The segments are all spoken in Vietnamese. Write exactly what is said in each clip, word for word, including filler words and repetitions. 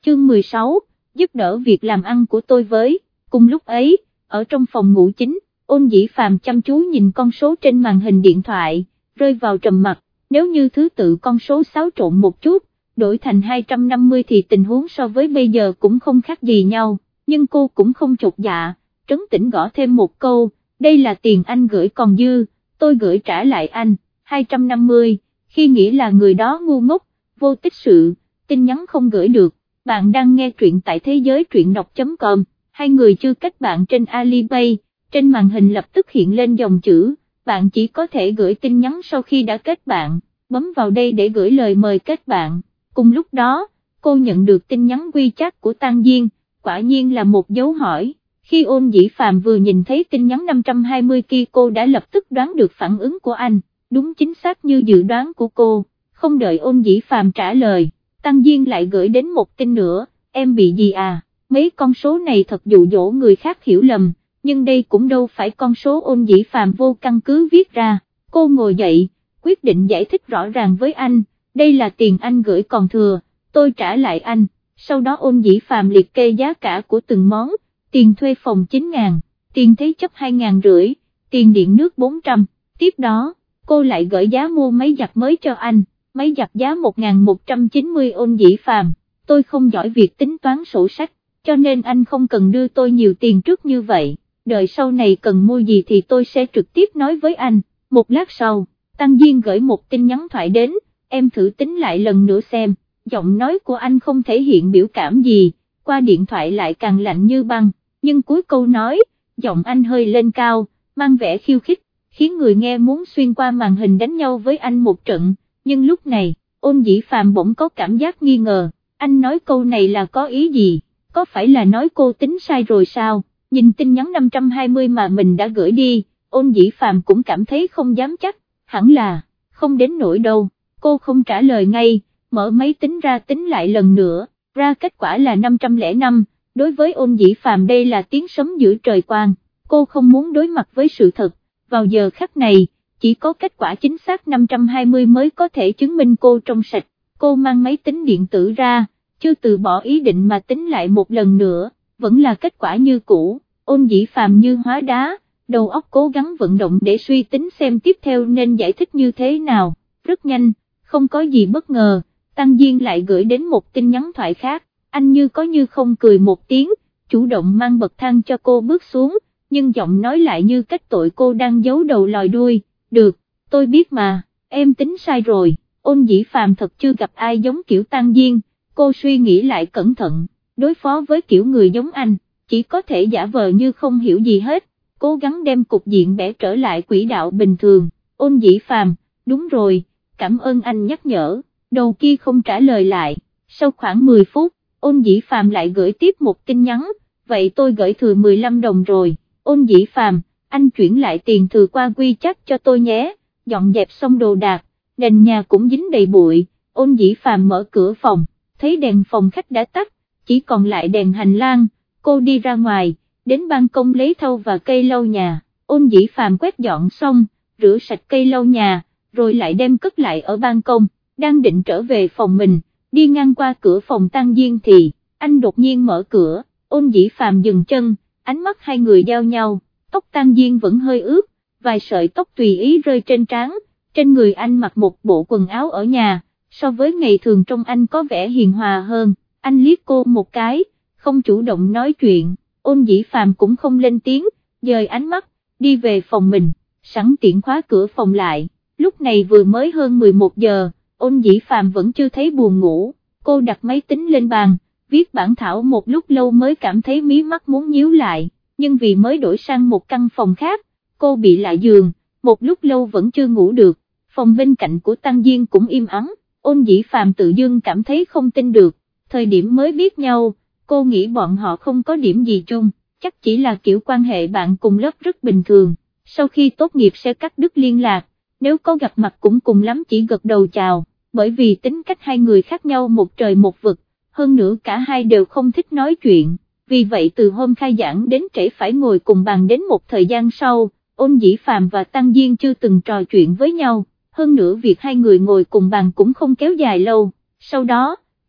chương mười sáu, giúp đỡ việc làm ăn của tôi với. Cùng lúc ấy, ở trong phòng ngủ chính, Ôn Dĩ Phàm chăm chú nhìn con số trên màn hình điện thoại, rơi vào trầm mặc. Nếu như thứ tự con số xáo trộn một chút, đổi thành hai trăm năm mươi thì tình huống so với bây giờ cũng không khác gì nhau, nhưng cô cũng không chột dạ, trấn tĩnh gõ thêm một câu, đây là tiền anh gửi còn dư, tôi gửi trả lại anh, hai trăm năm mươi, khi nghĩ là người đó ngu ngốc, vô tích sự, tin nhắn không gửi được. Bạn đang nghe truyện tại thế giới truyện đọc.com, hai người chưa kết bạn trên Alipay, trên màn hình lập tức hiện lên dòng chữ, bạn chỉ có thể gửi tin nhắn sau khi đã kết bạn, bấm vào đây để gửi lời mời kết bạn. Cùng lúc đó, cô nhận được tin nhắn WeChat của Tang Diên, quả nhiên là một dấu hỏi. Khi Ôn Dĩ Phàm vừa nhìn thấy tin nhắn năm trăm hai mươi kia cô đã lập tức đoán được phản ứng của anh, đúng chính xác như dự đoán của cô. Không đợi Ôn Dĩ Phàm trả lời, Tang Diên lại gửi đến một tin nữa, em bị gì à, mấy con số này thật dụ dỗ người khác hiểu lầm, nhưng đây cũng đâu phải con số Ôn Dĩ Phàm vô căn cứ viết ra. Cô ngồi dậy, quyết định giải thích rõ ràng với anh, đây là tiền anh gửi còn thừa, tôi trả lại anh. Sau đó Ôn Dĩ Phàm liệt kê giá cả của từng món, tiền thuê phòng chín ngàn, tiền thế chấp hai ngàn rưỡi, tiền điện nước bốn trăm, tiếp đó, cô lại gửi giá mua máy giặt mới cho anh, máy giặt giá một nghìn một trăm chín mươi. Ôn Dĩ Phàm, tôi không giỏi việc tính toán sổ sách, cho nên anh không cần đưa tôi nhiều tiền trước như vậy, đợi sau này cần mua gì thì tôi sẽ trực tiếp nói với anh. Một lát sau, Tăng Diên gửi một tin nhắn thoại đến, em thử tính lại lần nữa xem. Giọng nói của anh không thể hiện biểu cảm gì, qua điện thoại lại càng lạnh như băng, nhưng cuối câu nói, giọng anh hơi lên cao, mang vẻ khiêu khích, khiến người nghe muốn xuyên qua màn hình đánh nhau với anh một trận. Nhưng lúc này, Ôn Dĩ Phàm bỗng có cảm giác nghi ngờ, anh nói câu này là có ý gì, có phải là nói cô tính sai rồi sao? Nhìn tin nhắn năm trăm hai mươi mà mình đã gửi đi, Ôn Dĩ Phàm cũng cảm thấy không dám chắc, hẳn là, không đến nỗi đâu. Cô không trả lời ngay, mở máy tính ra tính lại lần nữa, ra kết quả là năm trăm lẻ năm, đối với Ôn Dĩ Phàm đây là tiếng sấm giữa trời quang, cô không muốn đối mặt với sự thật, vào giờ khắc này, chỉ có kết quả chính xác năm trăm hai mươi mới có thể chứng minh cô trong sạch. Cô mang máy tính điện tử ra, chưa từ bỏ ý định mà tính lại một lần nữa, vẫn là kết quả như cũ. Ôn Dĩ Phàm như hóa đá, đầu óc cố gắng vận động để suy tính xem tiếp theo nên giải thích như thế nào. Rất nhanh, không có gì bất ngờ, Tăng Diên lại gửi đến một tin nhắn thoại khác, anh như có như không cười một tiếng, chủ động mang bậc thang cho cô bước xuống, nhưng giọng nói lại như cách tội cô đang giấu đầu lòi đuôi. Được, tôi biết mà, em tính sai rồi. Ôn Dĩ Phàm thật chưa gặp ai giống kiểu Tăng Diên, cô suy nghĩ lại cẩn thận, đối phó với kiểu người giống anh, chỉ có thể giả vờ như không hiểu gì hết, cố gắng đem cục diện bẻ trở lại quỹ đạo bình thường. Ôn Dĩ Phàm, đúng rồi, cảm ơn anh nhắc nhở. Đầu kia không trả lời lại, sau khoảng mười phút, Ôn Dĩ Phàm lại gửi tiếp một tin nhắn, vậy tôi gửi thừa mười lăm đồng rồi. Ôn Dĩ Phàm, anh chuyển lại tiền thừa qua WeChat cho tôi nhé. Dọn dẹp xong đồ đạc, nền nhà cũng dính đầy bụi, Ôn Dĩ Phàm mở cửa phòng, thấy đèn phòng khách đã tắt, chỉ còn lại đèn hành lang, cô đi ra ngoài, đến ban công lấy thau và cây lau nhà. Ôn Dĩ Phàm quét dọn xong, rửa sạch cây lau nhà, rồi lại đem cất lại ở ban công, đang định trở về phòng mình, đi ngang qua cửa phòng Tăng Diên thì, anh đột nhiên mở cửa. Ôn Dĩ Phàm dừng chân, ánh mắt hai người giao nhau, tóc Tăng Diên vẫn hơi ướt, vài sợi tóc tùy ý rơi trên trán, trên người anh mặc một bộ quần áo ở nhà, so với ngày thường trông anh có vẻ hiền hòa hơn. Anh liếc cô một cái, không chủ động nói chuyện, Ôn Dĩ Phàm cũng không lên tiếng, dời ánh mắt, đi về phòng mình, sẵn tiện khóa cửa phòng lại. Lúc này vừa mới hơn mười một giờ, Ôn Dĩ Phàm vẫn chưa thấy buồn ngủ, cô đặt máy tính lên bàn, viết bản thảo một lúc lâu mới cảm thấy mí mắt muốn nhíu lại, nhưng vì mới đổi sang một căn phòng khác, cô bị lạ giường, một lúc lâu vẫn chưa ngủ được. Phòng bên cạnh của Tăng Diên cũng im ắng, Ôn Dĩ Phàm tự dưng cảm thấy không tin được, thời điểm mới biết nhau, cô nghĩ bọn họ không có điểm gì chung, chắc chỉ là kiểu quan hệ bạn cùng lớp rất bình thường, sau khi tốt nghiệp sẽ cắt đứt liên lạc, nếu có gặp mặt cũng cùng lắm chỉ gật đầu chào, bởi vì tính cách hai người khác nhau một trời một vực, hơn nữa cả hai đều không thích nói chuyện, vì vậy từ hôm khai giảng đến trễ phải ngồi cùng bàn đến một thời gian sau, Ôn Dĩ Phàm và Tăng Diên chưa từng trò chuyện với nhau, hơn nữa việc hai người ngồi cùng bàn cũng không kéo dài lâu. Sau đó,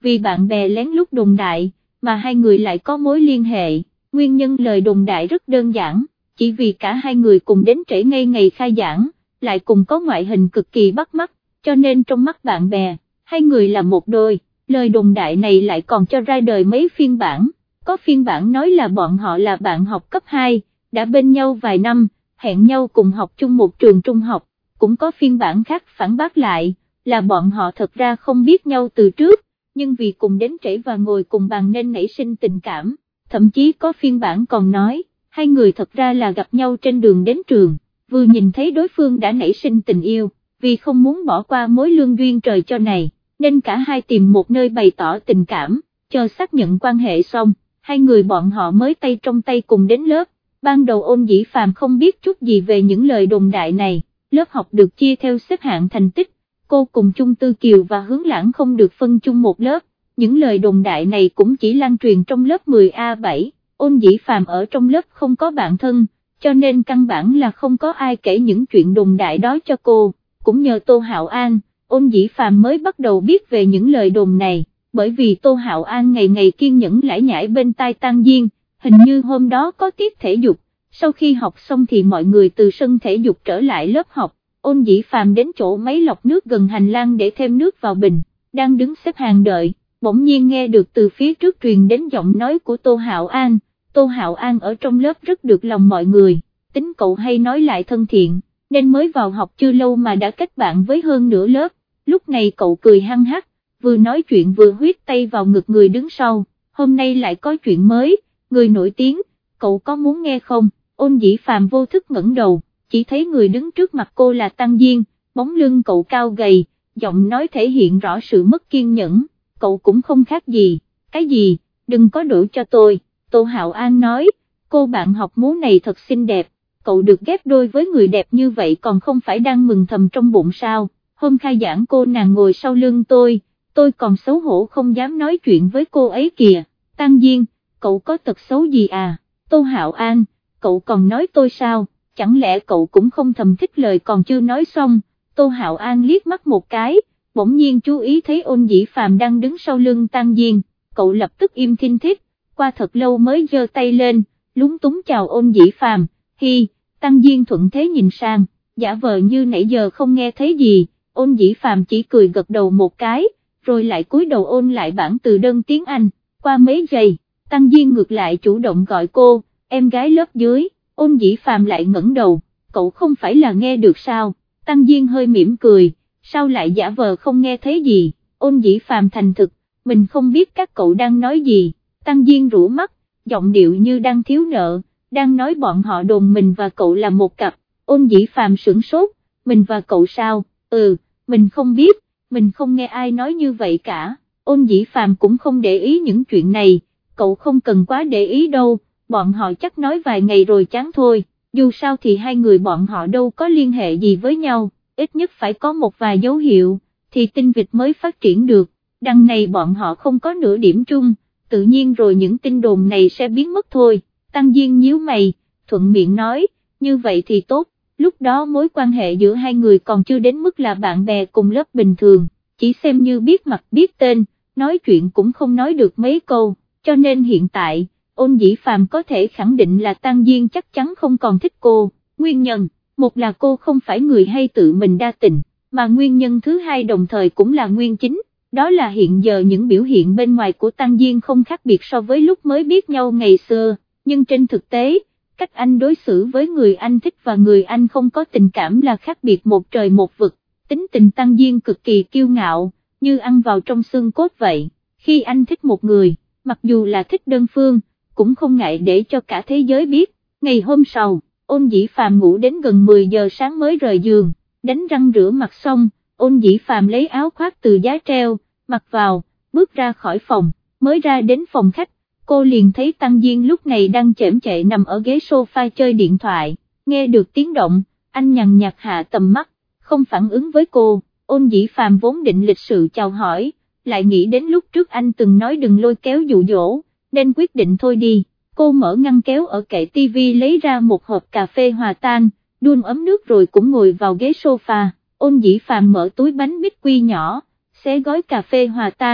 vì bạn bè lén lút đồn đại, mà hai người lại có mối liên hệ. Nguyên nhân lời đồn đại rất đơn giản, chỉ vì cả hai người cùng đến trễ ngay ngày khai giảng, lại cùng có ngoại hình cực kỳ bắt mắt, cho nên trong mắt bạn bè, hai người là một đôi. Lời đồn đại này lại còn cho ra đời mấy phiên bản, có phiên bản nói là bọn họ là bạn học cấp hai, đã bên nhau vài năm, hẹn nhau cùng học chung một trường trung học, cũng có phiên bản khác phản bác lại, là bọn họ thật ra không biết nhau từ trước, nhưng vì cùng đến trễ và ngồi cùng bàn nên nảy sinh tình cảm, thậm chí có phiên bản còn nói, hai người thật ra là gặp nhau trên đường đến trường, vừa nhìn thấy đối phương đã nảy sinh tình yêu, vì không muốn bỏ qua mối lương duyên trời cho này, nên cả hai tìm một nơi bày tỏ tình cảm, chờ xác nhận quan hệ xong, hai người bọn họ mới tay trong tay cùng đến lớp. Ban đầu Ôn Dĩ Phàm không biết chút gì về những lời đồn đại này, lớp học được chia theo xếp hạng thành tích, cô cùng Chung Tư Kiều và Hướng Lãng không được phân chung một lớp, những lời đồn đại này cũng chỉ lan truyền trong lớp mười A bảy, Ôn Dĩ Phàm ở trong lớp không có bạn thân, cho nên căn bản là không có ai kể những chuyện đồn đại đó cho cô, cũng nhờ Tô Hạo An, Ôn Dĩ Phàm mới bắt đầu biết về những lời đồn này, bởi vì Tô Hạo An ngày ngày kiên nhẫn lải nhải bên tai Tang Diên. Hình như hôm đó có tiết thể dục, sau khi học xong thì mọi người từ sân thể dục trở lại lớp học, Ôn Dĩ Phàm đến chỗ máy lọc nước gần hành lang để thêm nước vào bình, đang đứng xếp hàng đợi, bỗng nhiên nghe được từ phía trước truyền đến giọng nói của Tô Hạo An. Tô Hạo An ở trong lớp rất được lòng mọi người, tính cậu hay nói lại thân thiện, nên mới vào học chưa lâu mà đã kết bạn với hơn nửa lớp, lúc này cậu cười hăng hắc, vừa nói chuyện vừa huyết tay vào ngực người đứng sau, hôm nay lại có chuyện mới. Người nổi tiếng, cậu có muốn nghe không? Ôn Dĩ Phàm vô thức ngẩng đầu, chỉ thấy người đứng trước mặt cô là Tang Diên, bóng lưng cậu cao gầy, giọng nói thể hiện rõ sự mất kiên nhẫn, cậu cũng không khác gì, cái gì, đừng có đổ cho tôi, Tô Hạo An nói, cô bạn học múa này thật xinh đẹp, cậu được ghép đôi với người đẹp như vậy còn không phải đang mừng thầm trong bụng sao, hôm khai giảng cô nàng ngồi sau lưng tôi, tôi còn xấu hổ không dám nói chuyện với cô ấy kìa, Tang Diên. Cậu có tật xấu gì à, Tô Hạo An, cậu còn nói tôi sao, chẳng lẽ cậu cũng không thầm thích lời còn chưa nói xong, Tô Hạo An liếc mắt một cái, bỗng nhiên chú ý thấy Ôn Dĩ Phàm đang đứng sau lưng Tang Diên, cậu lập tức im thinh thích, qua thật lâu mới giơ tay lên, lúng túng chào Ôn Dĩ Phàm, hi, Tang Diên thuận thế nhìn sang, giả vờ như nãy giờ không nghe thấy gì, Ôn Dĩ Phàm chỉ cười gật đầu một cái, rồi lại cúi đầu ôn lại bản từ đơn tiếng Anh, qua mấy giây. Tang Diên ngược lại chủ động gọi cô, em gái lớp dưới, Ôn Dĩ Phàm lại ngẩng đầu, cậu không phải là nghe được sao, Tang Diên hơi mỉm cười, sao lại giả vờ không nghe thấy gì, Ôn Dĩ Phàm thành thực, mình không biết các cậu đang nói gì, Tang Diên rũ mắt, giọng điệu như đang thiếu nợ, đang nói bọn họ đồn mình và cậu là một cặp, Ôn Dĩ Phàm sửng sốt, mình và cậu sao, ừ, mình không biết, mình không nghe ai nói như vậy cả, Ôn Dĩ Phàm cũng không để ý những chuyện này. Cậu không cần quá để ý đâu, bọn họ chắc nói vài ngày rồi chán thôi, dù sao thì hai người bọn họ đâu có liên hệ gì với nhau, ít nhất phải có một vài dấu hiệu, thì tin vịt mới phát triển được, đằng này bọn họ không có nửa điểm chung, tự nhiên rồi những tin đồn này sẽ biến mất thôi, Tang Diên nhíu mày, thuận miệng nói, như vậy thì tốt, lúc đó mối quan hệ giữa hai người còn chưa đến mức là bạn bè cùng lớp bình thường, chỉ xem như biết mặt biết tên, nói chuyện cũng không nói được mấy câu. Cho nên hiện tại, Ôn Dĩ Phàm có thể khẳng định là Tang Diên chắc chắn không còn thích cô, nguyên nhân, một là cô không phải người hay tự mình đa tình, mà nguyên nhân thứ hai đồng thời cũng là nguyên chính, đó là hiện giờ những biểu hiện bên ngoài của Tang Diên không khác biệt so với lúc mới biết nhau ngày xưa, nhưng trên thực tế, cách anh đối xử với người anh thích và người anh không có tình cảm là khác biệt một trời một vực, tính tình Tang Diên cực kỳ kiêu ngạo, như ăn vào trong xương cốt vậy, khi anh thích một người, mặc dù là thích đơn phương, cũng không ngại để cho cả thế giới biết. Ngày hôm sau, Ôn Dĩ Phàm ngủ đến gần mười giờ sáng mới rời giường, đánh răng rửa mặt xong, Ôn Dĩ Phàm lấy áo khoác từ giá treo, mặc vào, bước ra khỏi phòng, mới ra đến phòng khách, cô liền thấy Tang Diên lúc này đang chễm chệ nằm ở ghế sofa chơi điện thoại, nghe được tiếng động, anh nhằn nhạt hạ tầm mắt, không phản ứng với cô, Ôn Dĩ Phàm vốn định lịch sự chào hỏi, lại nghĩ đến lúc trước anh từng nói đừng lôi kéo dụ dỗ, nên quyết định thôi đi, cô mở ngăn kéo ở kệ tivi lấy ra một hộp cà phê hòa tan, đun ấm nước rồi cũng ngồi vào ghế sofa, Ôn Dĩ Phàm mở túi bánh bít quy nhỏ, xé gói cà phê hòa tan,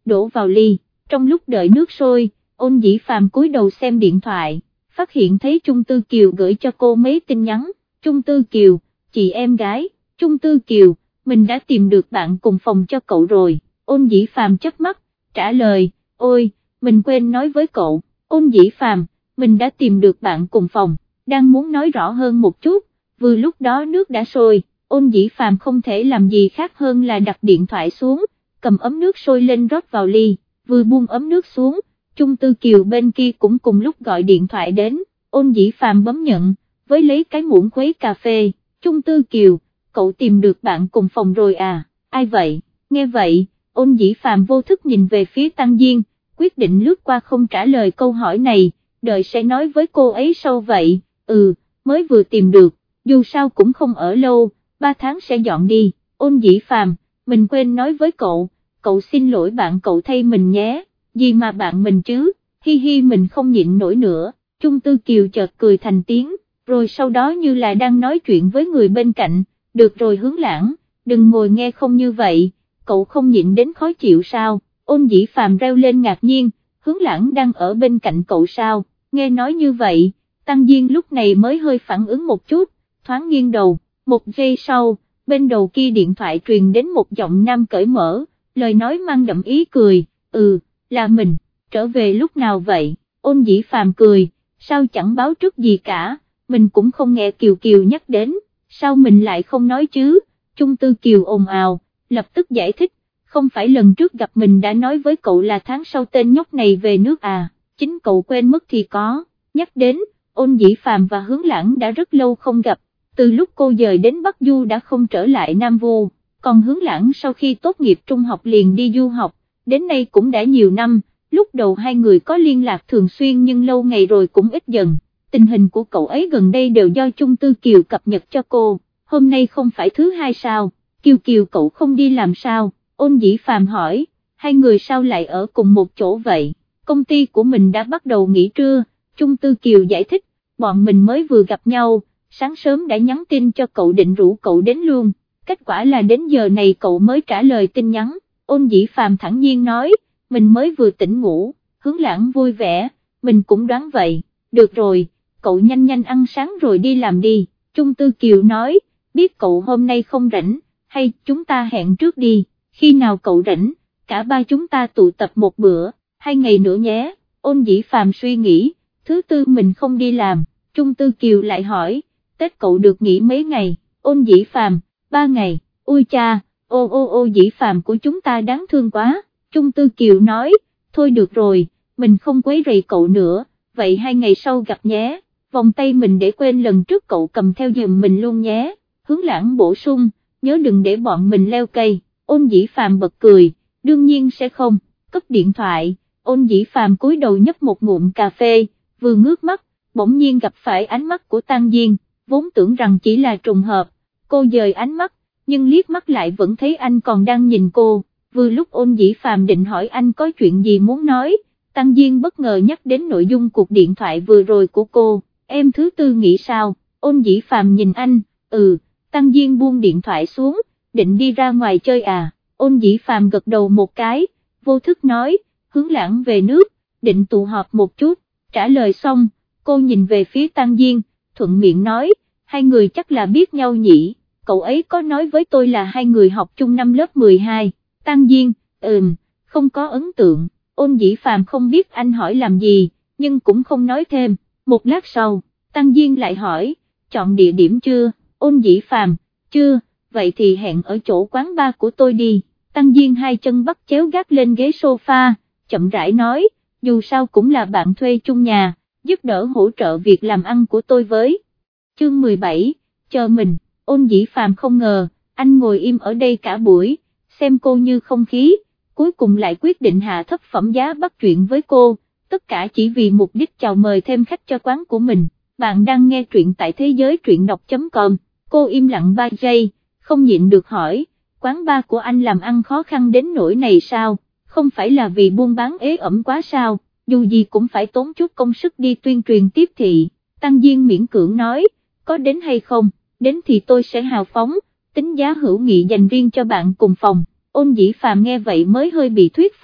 đổ vào ly. Trong lúc đợi nước sôi, Ôn Dĩ Phàm cúi đầu xem điện thoại, phát hiện thấy Trung Tư Kiều gửi cho cô mấy tin nhắn. Trung Tư Kiều, chị em gái. Trung Tư Kiều, mình đã tìm được bạn cùng phòng cho cậu rồi. Ôn Dĩ Phàm chớp mắt, trả lời, ôi, mình quên nói với cậu. Ôn Dĩ Phàm, mình đã tìm được bạn cùng phòng, đang muốn nói rõ hơn một chút, vừa lúc đó nước đã sôi. Ôn Dĩ Phàm không thể làm gì khác hơn là đặt điện thoại xuống, cầm ấm nước sôi lên rót vào ly, vừa buông ấm nước xuống, Trung Tư Kiều bên kia cũng cùng lúc gọi điện thoại đến. Ôn Dĩ Phàm bấm nhận, với lấy cái muỗng khuấy cà phê. Trung Tư Kiều, cậu tìm được bạn cùng phòng rồi à, ai vậy? Nghe vậy, Ôn Dĩ Phàm vô thức nhìn về phía Tăng Diên, quyết định lướt qua không trả lời câu hỏi này, đợi sẽ nói với cô ấy sau vậy. Ừ, mới vừa tìm được, dù sao cũng không ở lâu, ba tháng sẽ dọn đi. Ôn Dĩ Phàm, mình quên nói với cậu, cậu xin lỗi bạn cậu thay mình nhé. Gì mà bạn mình chứ, hi hi mình không nhịn nổi nữa. Trung Tư Kiều chợt cười thành tiếng, rồi sau đó như là đang nói chuyện với người bên cạnh, được rồi Hướng Lãng, đừng ngồi nghe không như vậy, cậu không nhịn đến khó chịu sao? Ôn Dĩ Phàm reo lên ngạc nhiên, Hướng Lãng đang ở bên cạnh cậu sao? Nghe nói như vậy, Tăng Diên lúc này mới hơi phản ứng một chút, thoáng nghiêng đầu, một giây sau, bên đầu kia điện thoại truyền đến một giọng nam cởi mở, lời nói mang đậm ý cười, ừ, là mình, trở về lúc nào vậy? Ôn Dĩ Phàm cười, sao chẳng báo trước gì cả, mình cũng không nghe Kiều Kiều nhắc đến, sao mình lại không nói chứ? Trung Tư Kiều ồn ào, lập tức giải thích, không phải lần trước gặp mình đã nói với cậu là tháng sau tên nhóc này về nước à, chính cậu quên mất thì có. Nhắc đến, Ôn Dĩ Phàm và Hướng Lãng đã rất lâu không gặp, từ lúc cô dời đến Bắc Du đã không trở lại Nam Vu, còn Hướng Lãng sau khi tốt nghiệp trung học liền đi du học, đến nay cũng đã nhiều năm, lúc đầu hai người có liên lạc thường xuyên nhưng lâu ngày rồi cũng ít dần, tình hình của cậu ấy gần đây đều do Trung Tư Kiều cập nhật cho cô, hôm nay không phải thứ hai sao, Kiều Kiều cậu không đi làm sao? Ôn Dĩ Phàm hỏi, hai người sao lại ở cùng một chỗ vậy? Công ty của mình đã bắt đầu nghỉ trưa. Trung Tư Kiều giải thích, bọn mình mới vừa gặp nhau, sáng sớm đã nhắn tin cho cậu định rủ cậu đến luôn, kết quả là đến giờ này cậu mới trả lời tin nhắn. Ôn Dĩ Phàm thẳng nhiên nói, mình mới vừa tỉnh ngủ. Hướng Lãng vui vẻ, mình cũng đoán vậy, được rồi, cậu nhanh nhanh ăn sáng rồi đi làm đi. Trung Tư Kiều nói, biết cậu hôm nay không rảnh, hay chúng ta hẹn trước đi, khi nào cậu rảnh, cả ba chúng ta tụ tập một bữa, hai ngày nữa nhé. Ôn Dĩ Phàm suy nghĩ, thứ tư mình không đi làm. Trung Tư Kiều lại hỏi, Tết cậu được nghỉ mấy ngày? Ôn Dĩ Phàm, ba ngày. Ui cha, ô ô ô Dĩ Phàm của chúng ta đáng thương quá. Trung Tư Kiều nói, thôi được rồi, mình không quấy rầy cậu nữa, vậy hai ngày sau gặp nhé, vòng tay mình để quên lần trước cậu cầm theo giùm mình luôn nhé. Hướng Lãng bổ sung, nhớ đừng để bọn mình leo cây. Ôn Dĩ Phàm bật cười, đương nhiên sẽ không. Cất điện thoại, Ôn Dĩ Phàm cúi đầu nhấp một ngụm cà phê, vừa ngước mắt, bỗng nhiên gặp phải ánh mắt của Tăng Diên, vốn tưởng rằng chỉ là trùng hợp, cô dời ánh mắt, nhưng liếc mắt lại vẫn thấy anh còn đang nhìn cô, vừa lúc Ôn Dĩ Phàm định hỏi anh có chuyện gì muốn nói, Tăng Diên bất ngờ nhắc đến nội dung cuộc điện thoại vừa rồi của cô, em thứ tư nghĩ sao? Ôn Dĩ Phàm nhìn anh, ừ, Tăng Diên buông điện thoại xuống, định đi ra ngoài chơi à? Ôn Dĩ Phàm gật đầu một cái, vô thức nói, Hướng Lãng về nước, định tụ họp một chút. Trả lời xong, cô nhìn về phía Tăng Diên, thuận miệng nói, hai người chắc là biết nhau nhỉ, cậu ấy có nói với tôi là hai người học chung năm lớp mười hai, Tăng Diên, ừm, không có ấn tượng. Ôn Dĩ Phàm không biết anh hỏi làm gì, nhưng cũng không nói thêm. Một lát sau, Tăng Diên lại hỏi, chọn địa điểm chưa? Ôn Dĩ Phàm, chưa, vậy thì hẹn ở chỗ quán bar của tôi đi. Tăng Diên hai chân bắt chéo gác lên ghế sofa, chậm rãi nói, dù sao cũng là bạn thuê chung nhà, giúp đỡ hỗ trợ việc làm ăn của tôi với. Chương mười bảy, chờ mình. Ôn Dĩ Phàm không ngờ, anh ngồi im ở đây cả buổi, xem cô như không khí, cuối cùng lại quyết định hạ thấp phẩm giá bắt chuyện với cô, tất cả chỉ vì mục đích chào mời thêm khách cho quán của mình. Bạn đang nghe truyện tại thế giới truyện đọc chấm com, cô im lặng ba giây, không nhịn được hỏi, quán bar của anh làm ăn khó khăn đến nỗi này sao, không phải là vì buôn bán ế ẩm quá sao, dù gì cũng phải tốn chút công sức đi tuyên truyền tiếp thị. Tăng Diên miễn cưỡng nói, có đến hay không, đến thì tôi sẽ hào phóng, tính giá hữu nghị dành riêng cho bạn cùng phòng. Ôn Dĩ Phàm nghe vậy mới hơi bị thuyết phục,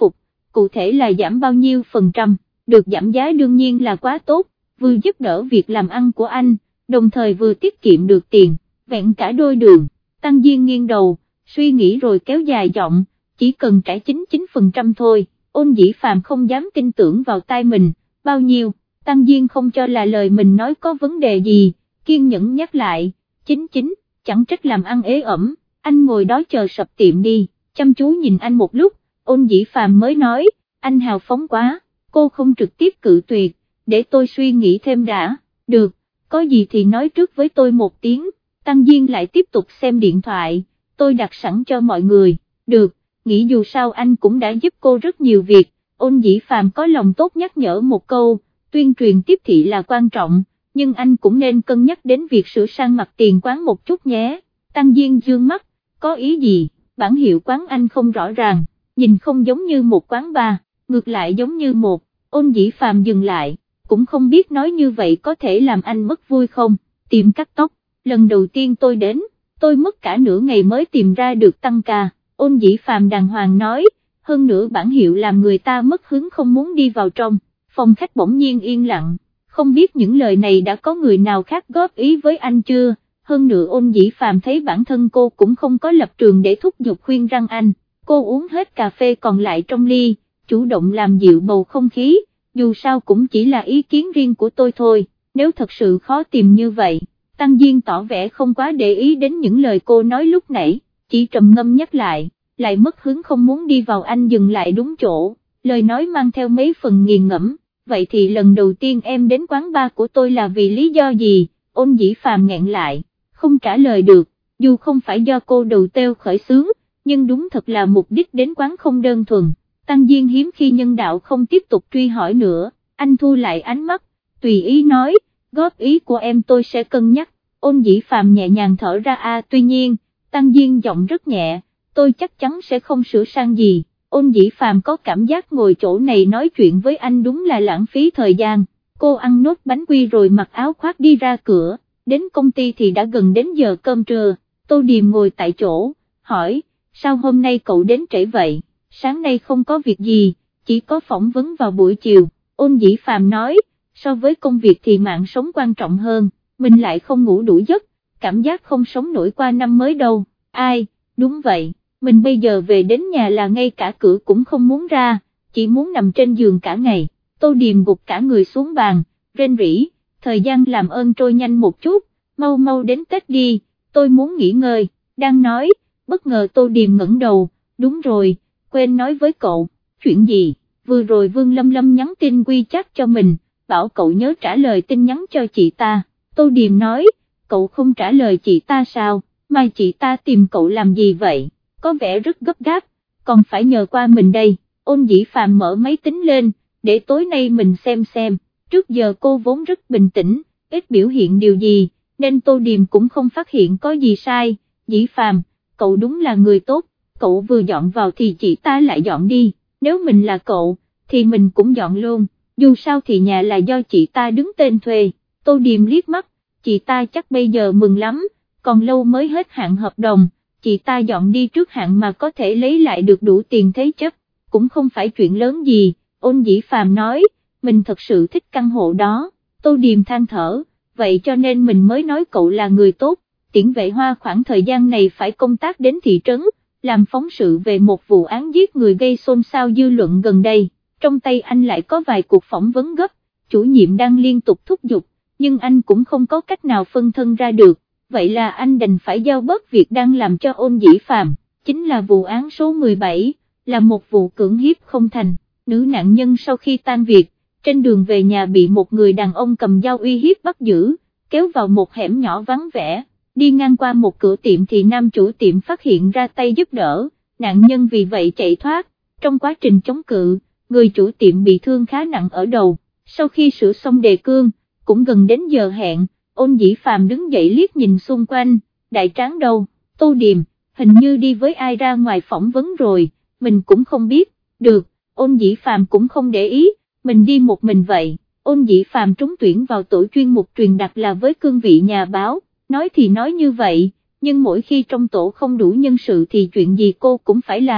cụ thể là giảm bao nhiêu phần trăm, được giảm giá đương nhiên là quá tốt, vừa giúp đỡ việc làm ăn của anh, đồng thời vừa tiết kiệm được tiền, vẹn cả đôi đường. Tăng Diên nghiêng đầu, suy nghĩ rồi kéo dài giọng, chỉ cần trả chín mươi chín phần trăm thôi. Ôn Dĩ Phàm không dám tin tưởng vào tai mình, bao nhiêu? Tăng Diên không cho là lời mình nói có vấn đề gì, kiên nhẫn nhắc lại, chín mươi chín, chẳng trách làm ăn ế ẩm, anh ngồi đó chờ sập tiệm đi. Chăm chú nhìn anh một lúc, Ôn Dĩ Phàm mới nói, anh hào phóng quá, cô không trực tiếp cự tuyệt, để tôi suy nghĩ thêm đã. Được, có gì thì nói trước với tôi một tiếng. Tăng Diên lại tiếp tục xem điện thoại, tôi đặt sẵn cho mọi người. Được, nghĩ dù sao anh cũng đã giúp cô rất nhiều việc. Ôn Dĩ Phàm có lòng tốt nhắc nhở một câu, tuyên truyền tiếp thị là quan trọng, nhưng anh cũng nên cân nhắc đến việc sửa sang mặt tiền quán một chút nhé. Tăng Diên dương mắt, có ý gì? Bản hiệu quán anh không rõ ràng, nhìn không giống như một quán bar, ngược lại giống như một. Ôn Dĩ Phàm dừng lại, cũng không biết nói như vậy có thể làm anh mất vui không. Tiệm cắt tóc, lần đầu tiên tôi đến, tôi mất cả nửa ngày mới tìm ra được tăng ca. Ôn Dĩ Phàm đàng hoàng nói, hơn nữa bản hiệu làm người ta mất hứng không muốn đi vào trong. Phòng khách bỗng nhiên yên lặng, không biết những lời này đã có người nào khác góp ý với anh chưa. Hơn nữa Ôn Dĩ Phàm thấy bản thân cô cũng không có lập trường để thúc giục khuyên răng anh, cô uống hết cà phê còn lại trong ly, chủ động làm dịu bầu không khí, dù sao cũng chỉ là ý kiến riêng của tôi thôi, nếu thật sự khó tìm như vậy. Tăng Diên tỏ vẻ không quá để ý đến những lời cô nói lúc nãy, chỉ trầm ngâm nhắc lại, lại mất hứng không muốn đi vào. Anh dừng lại đúng chỗ, lời nói mang theo mấy phần nghiền ngẫm, vậy thì lần đầu tiên em đến quán bar của tôi là vì lý do gì? Ôn Dĩ Phàm nghẹn lại, không trả lời được, dù không phải do cô đầu têu khởi xướng, nhưng đúng thật là mục đích đến quán không đơn thuần. Tăng Diên hiếm khi nhân đạo không tiếp tục truy hỏi nữa, anh thu lại ánh mắt, tùy ý nói, góp ý của em tôi sẽ cân nhắc. Ôn Dĩ Phàm nhẹ nhàng thở ra a tuy nhiên, Tăng Diên giọng rất nhẹ, tôi chắc chắn sẽ không sửa sang gì. Ôn Dĩ Phàm có cảm giác ngồi chỗ này nói chuyện với anh đúng là lãng phí thời gian. Cô ăn nốt bánh quy rồi mặc áo khoác đi ra cửa, đến công ty thì đã gần đến giờ cơm trưa. Tô Điềm ngồi tại chỗ, hỏi, sao hôm nay cậu đến trễ vậy? Sáng nay không có việc gì, chỉ có phỏng vấn vào buổi chiều. Ôn Dĩ Phàm nói, so với công việc thì mạng sống quan trọng hơn, mình lại không ngủ đủ giấc, cảm giác không sống nổi qua năm mới đâu. Ai, đúng vậy, mình bây giờ về đến nhà là ngay cả cửa cũng không muốn ra, chỉ muốn nằm trên giường cả ngày. Tô Điềm gục cả người xuống bàn, rên rỉ, thời gian làm ơn trôi nhanh một chút, mau mau đến Tết đi, tôi muốn nghỉ ngơi. Đang nói, bất ngờ Tô Điềm ngẩng đầu, đúng rồi, quên nói với cậu. Chuyện gì? Vừa rồi Vương Lâm Lâm nhắn tin quy chắc cho mình, bảo cậu nhớ trả lời tin nhắn cho chị ta. Tô Điềm nói, cậu không trả lời chị ta sao, mà chị ta tìm cậu làm gì vậy, có vẻ rất gấp gáp, còn phải nhờ qua mình đây. Ôn Dĩ Phàm mở máy tính lên, để tối nay mình xem xem, trước giờ cô vốn rất bình tĩnh, ít biểu hiện điều gì, nên Tô Điềm cũng không phát hiện có gì sai. Dĩ Phàm, cậu đúng là người tốt, cậu vừa dọn vào thì chị ta lại dọn đi, nếu mình là cậu, thì mình cũng dọn luôn, dù sao thì nhà là do chị ta đứng tên thuê. Tô Điềm liếc mắt, chị ta chắc bây giờ mừng lắm, còn lâu mới hết hạn hợp đồng, chị ta dọn đi trước hạn mà có thể lấy lại được đủ tiền thế chấp, cũng không phải chuyện lớn gì. Ôn Dĩ Phàm nói, mình thật sự thích căn hộ đó. Tô Điềm than thở, vậy cho nên mình mới nói cậu là người tốt. Tiễn Vệ Hoa khoảng thời gian này phải công tác đến thị trấn, làm phóng sự về một vụ án giết người gây xôn xao dư luận gần đây, trong tay anh lại có vài cuộc phỏng vấn gấp, chủ nhiệm đang liên tục thúc giục, nhưng anh cũng không có cách nào phân thân ra được, vậy là anh đành phải giao bớt việc đang làm cho Ôn Dĩ Phàm, chính là vụ án số mười bảy, là một vụ cưỡng hiếp không thành. Nữ nạn nhân sau khi tan việc, trên đường về nhà bị một người đàn ông cầm dao uy hiếp bắt giữ, kéo vào một hẻm nhỏ vắng vẻ. Đi ngang qua một cửa tiệm thì nam chủ tiệm phát hiện ra tay giúp đỡ, nạn nhân vì vậy chạy thoát, trong quá trình chống cự, người chủ tiệm bị thương khá nặng ở đầu. Sau khi sửa xong đề cương, cũng gần đến giờ hẹn, Ôn Dĩ Phàm đứng dậy liếc nhìn xung quanh, đại tráng đâu? Tô Điềm, hình như đi với ai ra ngoài phỏng vấn rồi, mình cũng không biết. Được, Ôn Dĩ Phàm cũng không để ý, mình đi một mình vậy. Ôn Dĩ Phàm trúng tuyển vào tổ chuyên mục truyền đặc là với cương vị nhà báo. Nói thì nói như vậy, nhưng mỗi khi trong tổ không đủ nhân sự thì chuyện gì cô cũng phải làm,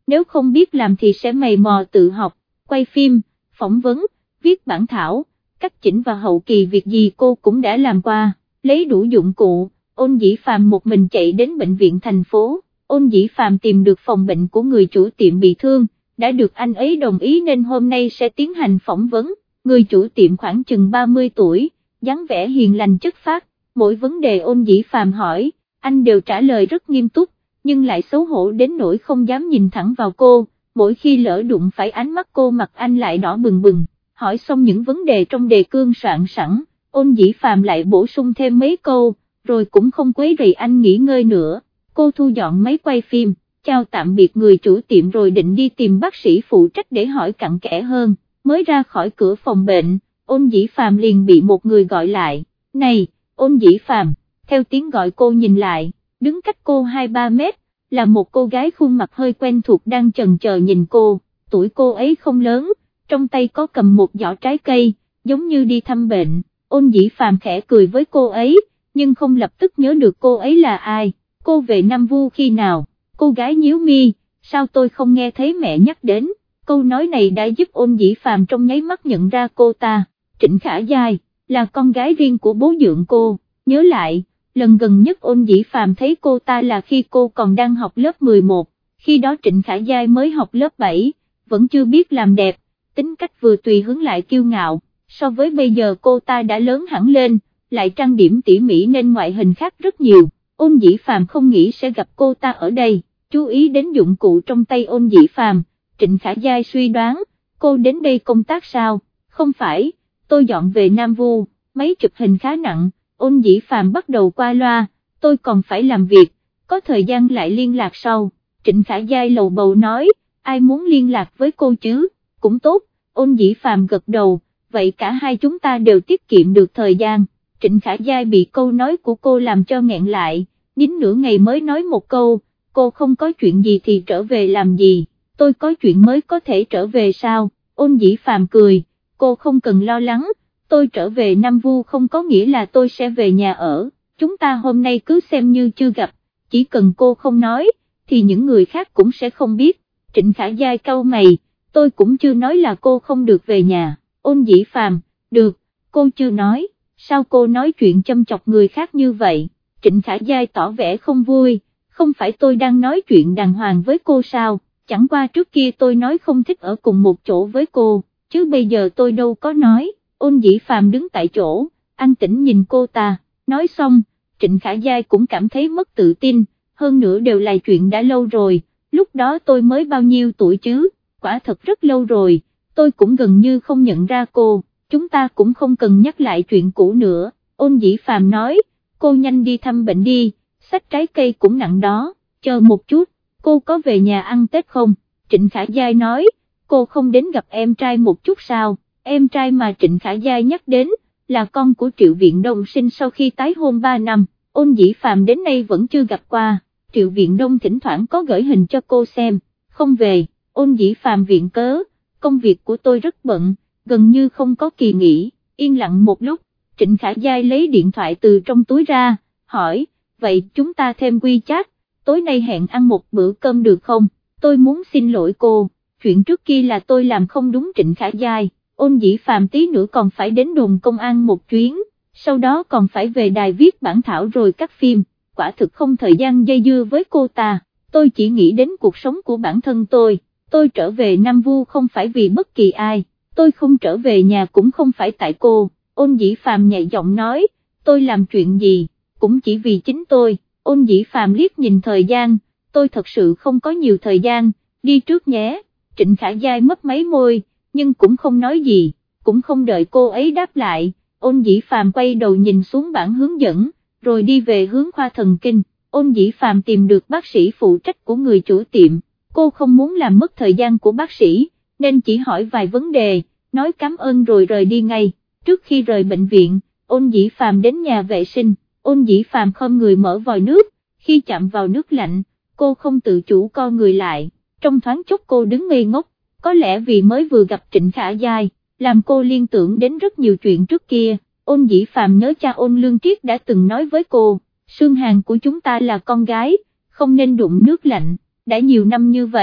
nếu không biết làm thì sẽ mày mò tự học, quay phim, phỏng vấn, viết bản thảo, cắt chỉnh và hậu kỳ việc gì cô cũng đã làm qua, lấy đủ dụng cụ, Ôn Dĩ Phàm một mình chạy đến bệnh viện thành phố, Ôn Dĩ Phàm tìm được phòng bệnh của người chủ tiệm bị thương, đã được anh ấy đồng ý nên hôm nay sẽ tiến hành phỏng vấn, người chủ tiệm khoảng chừng ba mươi tuổi, dáng vẻ hiền lành chất phác, mỗi vấn đề Ôn Dĩ Phàm hỏi, anh đều trả lời rất nghiêm túc, nhưng lại xấu hổ đến nỗi không dám nhìn thẳng vào cô, mỗi khi lỡ đụng phải ánh mắt cô mặt anh lại đỏ bừng bừng, hỏi xong những vấn đề trong đề cương soạn sẵn, Ôn Dĩ Phàm lại bổ sung thêm mấy câu, rồi cũng không quấy rầy anh nghỉ ngơi nữa, cô thu dọn máy quay phim, chào tạm biệt người chủ tiệm rồi định đi tìm bác sĩ phụ trách để hỏi cặn kẽ hơn, mới ra khỏi cửa phòng bệnh, Ôn Dĩ Phàm liền bị một người gọi lại, này, Ôn Dĩ Phàm, theo tiếng gọi cô nhìn lại, đứng cách cô hai ba mét, là một cô gái khuôn mặt hơi quen thuộc đang chần chờ nhìn cô, tuổi cô ấy không lớn, trong tay có cầm một giỏ trái cây, giống như đi thăm bệnh, Ôn Dĩ Phàm khẽ cười với cô ấy, nhưng không lập tức nhớ được cô ấy là ai, cô về Nam Vu khi nào, cô gái nhíu mi, sao tôi không nghe thấy mẹ nhắc đến, câu nói này đã giúp Ôn Dĩ Phàm trong nháy mắt nhận ra cô ta, Trịnh Khả Giai, là con gái riêng của bố dượng cô, nhớ lại, lần gần nhất Ôn Dĩ Phàm thấy cô ta là khi cô còn đang học lớp mười một, khi đó Trịnh Khả Giai mới học lớp bảy, vẫn chưa biết làm đẹp, tính cách vừa tùy hứng lại kiêu ngạo, so với bây giờ cô ta đã lớn hẳn lên, lại trang điểm tỉ mỉ nên ngoại hình khác rất nhiều, Ôn Dĩ Phàm không nghĩ sẽ gặp cô ta ở đây, chú ý đến dụng cụ trong tay Ôn Dĩ Phàm, Trịnh Khả Giai suy đoán, cô đến đây công tác sao, không phải, tôi dọn về Nam Vu, máy chụp hình khá nặng, Ôn Dĩ Phàm bắt đầu qua loa, tôi còn phải làm việc, có thời gian lại liên lạc sau, Trịnh Khả Giai lầu bầu nói, ai muốn liên lạc với cô chứ, cũng tốt, Ôn Dĩ Phàm gật đầu, vậy cả hai chúng ta đều tiết kiệm được thời gian, Trịnh Khả Giai bị câu nói của cô làm cho nghẹn lại, nín nửa ngày mới nói một câu, cô không có chuyện gì thì trở về làm gì, tôi có chuyện mới có thể trở về sao, Ôn Dĩ Phàm cười, cô không cần lo lắng, tôi trở về Nam Vu không có nghĩa là tôi sẽ về nhà ở, chúng ta hôm nay cứ xem như chưa gặp, chỉ cần cô không nói, thì những người khác cũng sẽ không biết, Trịnh Khả Giai cau mày, tôi cũng chưa nói là cô không được về nhà, Ôn Dĩ Phàm, được, cô chưa nói, sao cô nói chuyện châm chọc người khác như vậy, Trịnh Khả Giai tỏ vẻ không vui, không phải tôi đang nói chuyện đàng hoàng với cô sao, chẳng qua trước kia tôi nói không thích ở cùng một chỗ với cô, chứ bây giờ tôi đâu có nói, Ôn Dĩ Phàm đứng tại chỗ, an tĩnh nhìn cô ta, nói xong, Trịnh Khả Giai cũng cảm thấy mất tự tin, hơn nữa đều là chuyện đã lâu rồi, lúc đó tôi mới bao nhiêu tuổi chứ, quả thật rất lâu rồi, tôi cũng gần như không nhận ra cô, chúng ta cũng không cần nhắc lại chuyện cũ nữa, Ôn Dĩ Phàm nói, cô nhanh đi thăm bệnh đi, xách trái cây cũng nặng đó, chờ một chút, cô có về nhà ăn Tết không, Trịnh Khả Giai nói, cô không đến gặp em trai một chút sao, em trai mà Trịnh Khả Giai nhắc đến, là con của Triệu Viện Đông sinh sau khi tái hôn ba năm, Ôn Dĩ Phàm đến nay vẫn chưa gặp qua, Triệu Viện Đông thỉnh thoảng có gửi hình cho cô xem, không về, Ôn Dĩ Phàm viện cớ, công việc của tôi rất bận, gần như không có kỳ nghỉ, yên lặng một lúc, Trịnh Khả Giai lấy điện thoại từ trong túi ra, hỏi, vậy chúng ta thêm WeChat, tối nay hẹn ăn một bữa cơm được không, tôi muốn xin lỗi cô, chuyện trước kia là tôi làm không đúng. Trịnh Khả Giai, Ôn Dĩ Phàm tí nữa còn phải đến đồn công an một chuyến, sau đó còn phải về đài viết bản thảo rồi cắt phim, quả thực không thời gian dây dưa với cô ta, tôi chỉ nghĩ đến cuộc sống của bản thân tôi, tôi trở về Nam Vu không phải vì bất kỳ ai, tôi không trở về nhà cũng không phải tại cô, Ôn Dĩ Phàm nhẹ giọng nói, tôi làm chuyện gì, cũng chỉ vì chính tôi, Ôn Dĩ Phàm liếc nhìn thời gian, tôi thật sự không có nhiều thời gian, đi trước nhé, Trịnh Khả Giai mấp máy môi, nhưng cũng không nói gì, cũng không đợi cô ấy đáp lại, Ôn Dĩ Phàm quay đầu nhìn xuống bảng hướng dẫn, rồi đi về hướng khoa thần kinh, Ôn Dĩ Phàm tìm được bác sĩ phụ trách của người chủ tiệm, cô không muốn làm mất thời gian của bác sĩ, nên chỉ hỏi vài vấn đề, nói cảm ơn rồi rời đi ngay, trước khi rời bệnh viện, Ôn Dĩ Phàm đến nhà vệ sinh, Ôn Dĩ Phàm khom người mở vòi nước, khi chạm vào nước lạnh, cô không tự chủ co người lại, trong thoáng chốc cô đứng ngây ngốc, có lẽ vì mới vừa gặp Trịnh Khả Giai, làm cô liên tưởng đến rất nhiều chuyện trước kia, Ôn Dĩ Phàm nhớ cha Ôn Lương Triết đã từng nói với cô, xương hàn của chúng ta là con gái, không nên đụng nước lạnh, đã nhiều năm như vậy,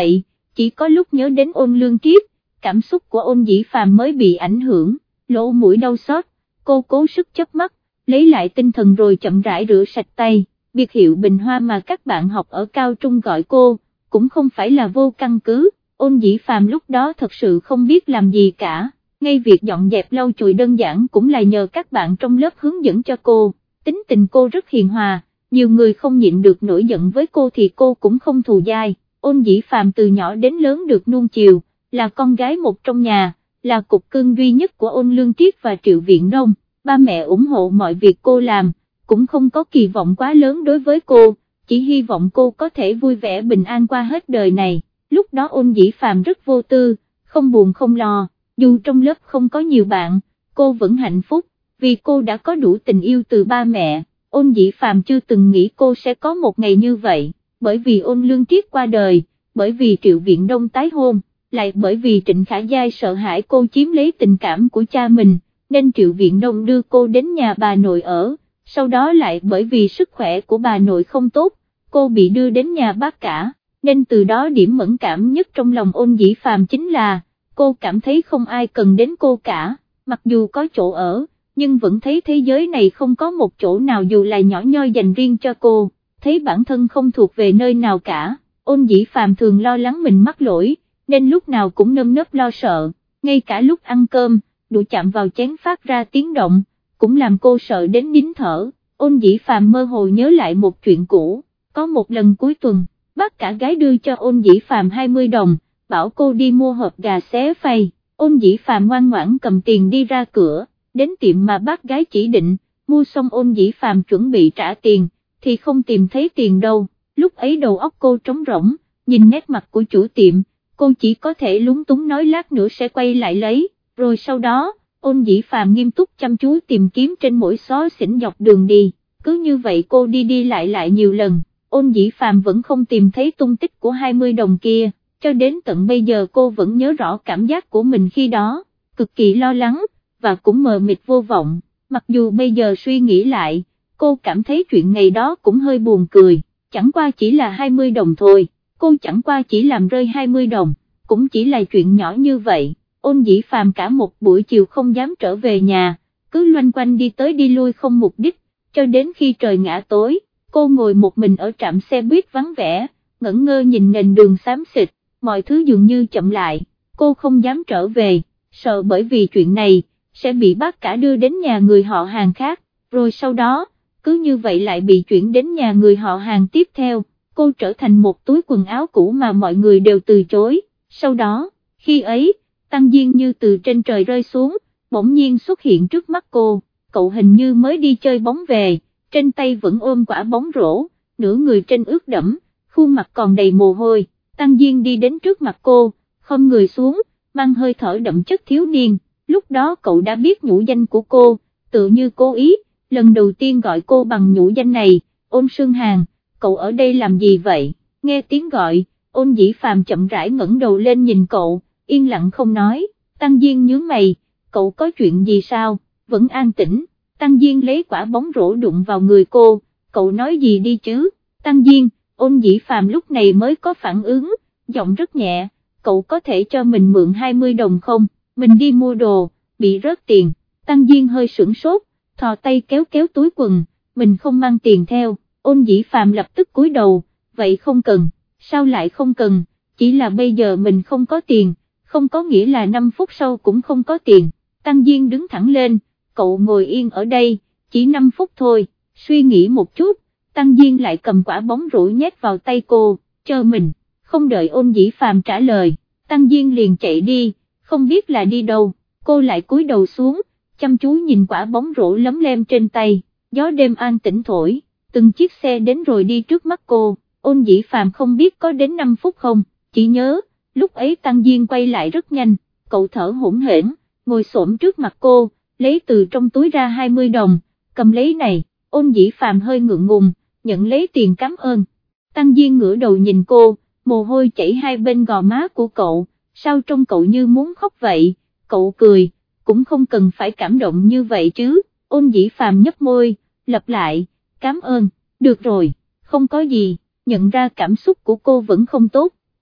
chỉ có lúc nhớ đến Ôn Lương Triết, cảm xúc của Ôn Dĩ Phàm mới bị ảnh hưởng, lỗ mũi đau xót, cô cố sức chớp mắt, lấy lại tinh thần rồi chậm rãi rửa sạch tay. Biệt hiệu Bình Hoa mà các bạn học ở cao trung gọi cô, cũng không phải là vô căn cứ. Ôn Dĩ Phàm lúc đó thật sự không biết làm gì cả, ngay việc dọn dẹp lau chùi đơn giản cũng là nhờ các bạn trong lớp hướng dẫn cho cô. Tính tình cô rất hiền hòa, nhiều người không nhịn được nổi giận với cô thì cô cũng không thù dai. Ôn Dĩ Phàm từ nhỏ đến lớn được nuông chiều, là con gái một trong nhà, là cục cưng duy nhất của Ôn Lương Triết và Triệu Viện Đông. Ba mẹ ủng hộ mọi việc cô làm, cũng không có kỳ vọng quá lớn đối với cô, chỉ hy vọng cô có thể vui vẻ bình an qua hết đời này. Lúc đó Ôn Dĩ Phàm rất vô tư, không buồn không lo, dù trong lớp không có nhiều bạn, cô vẫn hạnh phúc, vì cô đã có đủ tình yêu từ ba mẹ. Ôn Dĩ Phàm chưa từng nghĩ cô sẽ có một ngày như vậy, bởi vì Ôn Lương Triết qua đời, bởi vì Triệu Viện Đông tái hôn, lại bởi vì Trịnh Khả Giai sợ hãi cô chiếm lấy tình cảm của cha mình, nên Triệu Viện Đông đưa cô đến nhà bà nội ở, sau đó lại bởi vì sức khỏe của bà nội không tốt, cô bị đưa đến nhà bác cả, nên từ đó điểm mẫn cảm nhất trong lòng Ôn Dĩ Phàm chính là, cô cảm thấy không ai cần đến cô cả, mặc dù có chỗ ở, nhưng vẫn thấy thế giới này không có một chỗ nào dù là nhỏ nhoi dành riêng cho cô, thấy bản thân không thuộc về nơi nào cả. Ôn Dĩ Phàm thường lo lắng mình mắc lỗi, nên lúc nào cũng nơm nớp lo sợ, ngay cả lúc ăn cơm, đũa chạm vào chén phát ra tiếng động, cũng làm cô sợ đến nín thở. Ôn Dĩ Phàm mơ hồ nhớ lại một chuyện cũ, có một lần cuối tuần, bác cả gái đưa cho Ôn Dĩ Phàm hai mươi đồng, bảo cô đi mua hộp gà xé phay. Ôn Dĩ Phàm ngoan ngoãn cầm tiền đi ra cửa, đến tiệm mà bác gái chỉ định, mua xong Ôn Dĩ Phàm chuẩn bị trả tiền, thì không tìm thấy tiền đâu. Lúc ấy đầu óc cô trống rỗng, nhìn nét mặt của chủ tiệm, cô chỉ có thể lúng túng nói lát nữa sẽ quay lại lấy, rồi sau đó, Ôn Dĩ Phàm nghiêm túc chăm chú tìm kiếm trên mỗi xó xỉnh dọc đường đi, cứ như vậy cô đi đi lại lại nhiều lần, Ôn Dĩ Phàm vẫn không tìm thấy tung tích của hai mươi đồng kia, cho đến tận bây giờ cô vẫn nhớ rõ cảm giác của mình khi đó, cực kỳ lo lắng, và cũng mờ mịt vô vọng, mặc dù bây giờ suy nghĩ lại, cô cảm thấy chuyện ngày đó cũng hơi buồn cười, chẳng qua chỉ là hai mươi đồng thôi, cô chẳng qua chỉ làm rơi hai mươi đồng, cũng chỉ là chuyện nhỏ như vậy. Ôn Dĩ Phàm cả một buổi chiều không dám trở về nhà, cứ loanh quanh đi tới đi lui không mục đích, cho đến khi trời ngã tối, cô ngồi một mình ở trạm xe buýt vắng vẻ, ngẩn ngơ nhìn nền đường xám xịt, mọi thứ dường như chậm lại, cô không dám trở về, sợ bởi vì chuyện này, sẽ bị bác cả đưa đến nhà người họ hàng khác, rồi sau đó, cứ như vậy lại bị chuyển đến nhà người họ hàng tiếp theo, cô trở thành một túi quần áo cũ mà mọi người đều từ chối. Sau đó, khi ấy, Tăng Diên như từ trên trời rơi xuống, bỗng nhiên xuất hiện trước mắt cô, cậu hình như mới đi chơi bóng về, trên tay vẫn ôm quả bóng rổ, nửa người trên ướt đẫm, khuôn mặt còn đầy mồ hôi. Tăng Diên đi đến trước mặt cô, khom người xuống, mang hơi thở đậm chất thiếu niên, lúc đó cậu đã biết nhũ danh của cô, tự như cố ý, lần đầu tiên gọi cô bằng nhũ danh này, Ôn Sương Hàn, cậu ở đây làm gì vậy? Nghe tiếng gọi, Ôn Dĩ Phàm chậm rãi ngẩng đầu lên nhìn cậu, yên lặng không nói. Tăng Diên nhướng mày, cậu có chuyện gì sao? Vẫn an tĩnh. Tăng Diên lấy quả bóng rổ đụng vào người cô, cậu nói gì đi chứ? Tăng Diên, Ôn Dĩ Phàm lúc này mới có phản ứng, giọng rất nhẹ, cậu có thể cho mình mượn hai mươi đồng không? Mình đi mua đồ, bị rớt tiền. Tăng Diên hơi sửng sốt, thò tay kéo kéo túi quần, mình không mang tiền theo. Ôn Dĩ Phàm lập tức cúi đầu, vậy không cần. Sao lại không cần, chỉ là bây giờ mình không có tiền, không có nghĩa là năm phút sau cũng không có tiền. Tăng Diên đứng thẳng lên, cậu ngồi yên ở đây, chỉ năm phút thôi, suy nghĩ một chút, Tăng Diên lại cầm quả bóng rổ nhét vào tay cô, chờ mình, không đợi Ôn Dĩ Phàm trả lời, Tăng Diên liền chạy đi, không biết là đi đâu, cô lại cúi đầu xuống, chăm chú nhìn quả bóng rổ lấm lem trên tay, gió đêm an tĩnh thổi, từng chiếc xe đến rồi đi trước mắt cô. Ôn Dĩ Phàm không biết có đến năm phút không, chỉ nhớ, lúc ấy Tăng Diên quay lại rất nhanh, cậu thở hổn hển, ngồi xổm trước mặt cô, lấy từ trong túi ra hai mươi đồng, cầm lấy này. Ôn Dĩ Phàm hơi ngượng ngùng, nhận lấy tiền cảm ơn. Tăng Diên ngửa đầu nhìn cô, mồ hôi chảy hai bên gò má của cậu, sao trông cậu như muốn khóc vậy? Cậu cười, cũng không cần phải cảm động như vậy chứ. Ôn Dĩ Phàm nhếch môi, lặp lại, cảm ơn, được rồi, không có gì. Nhận ra cảm xúc của cô vẫn không tốt,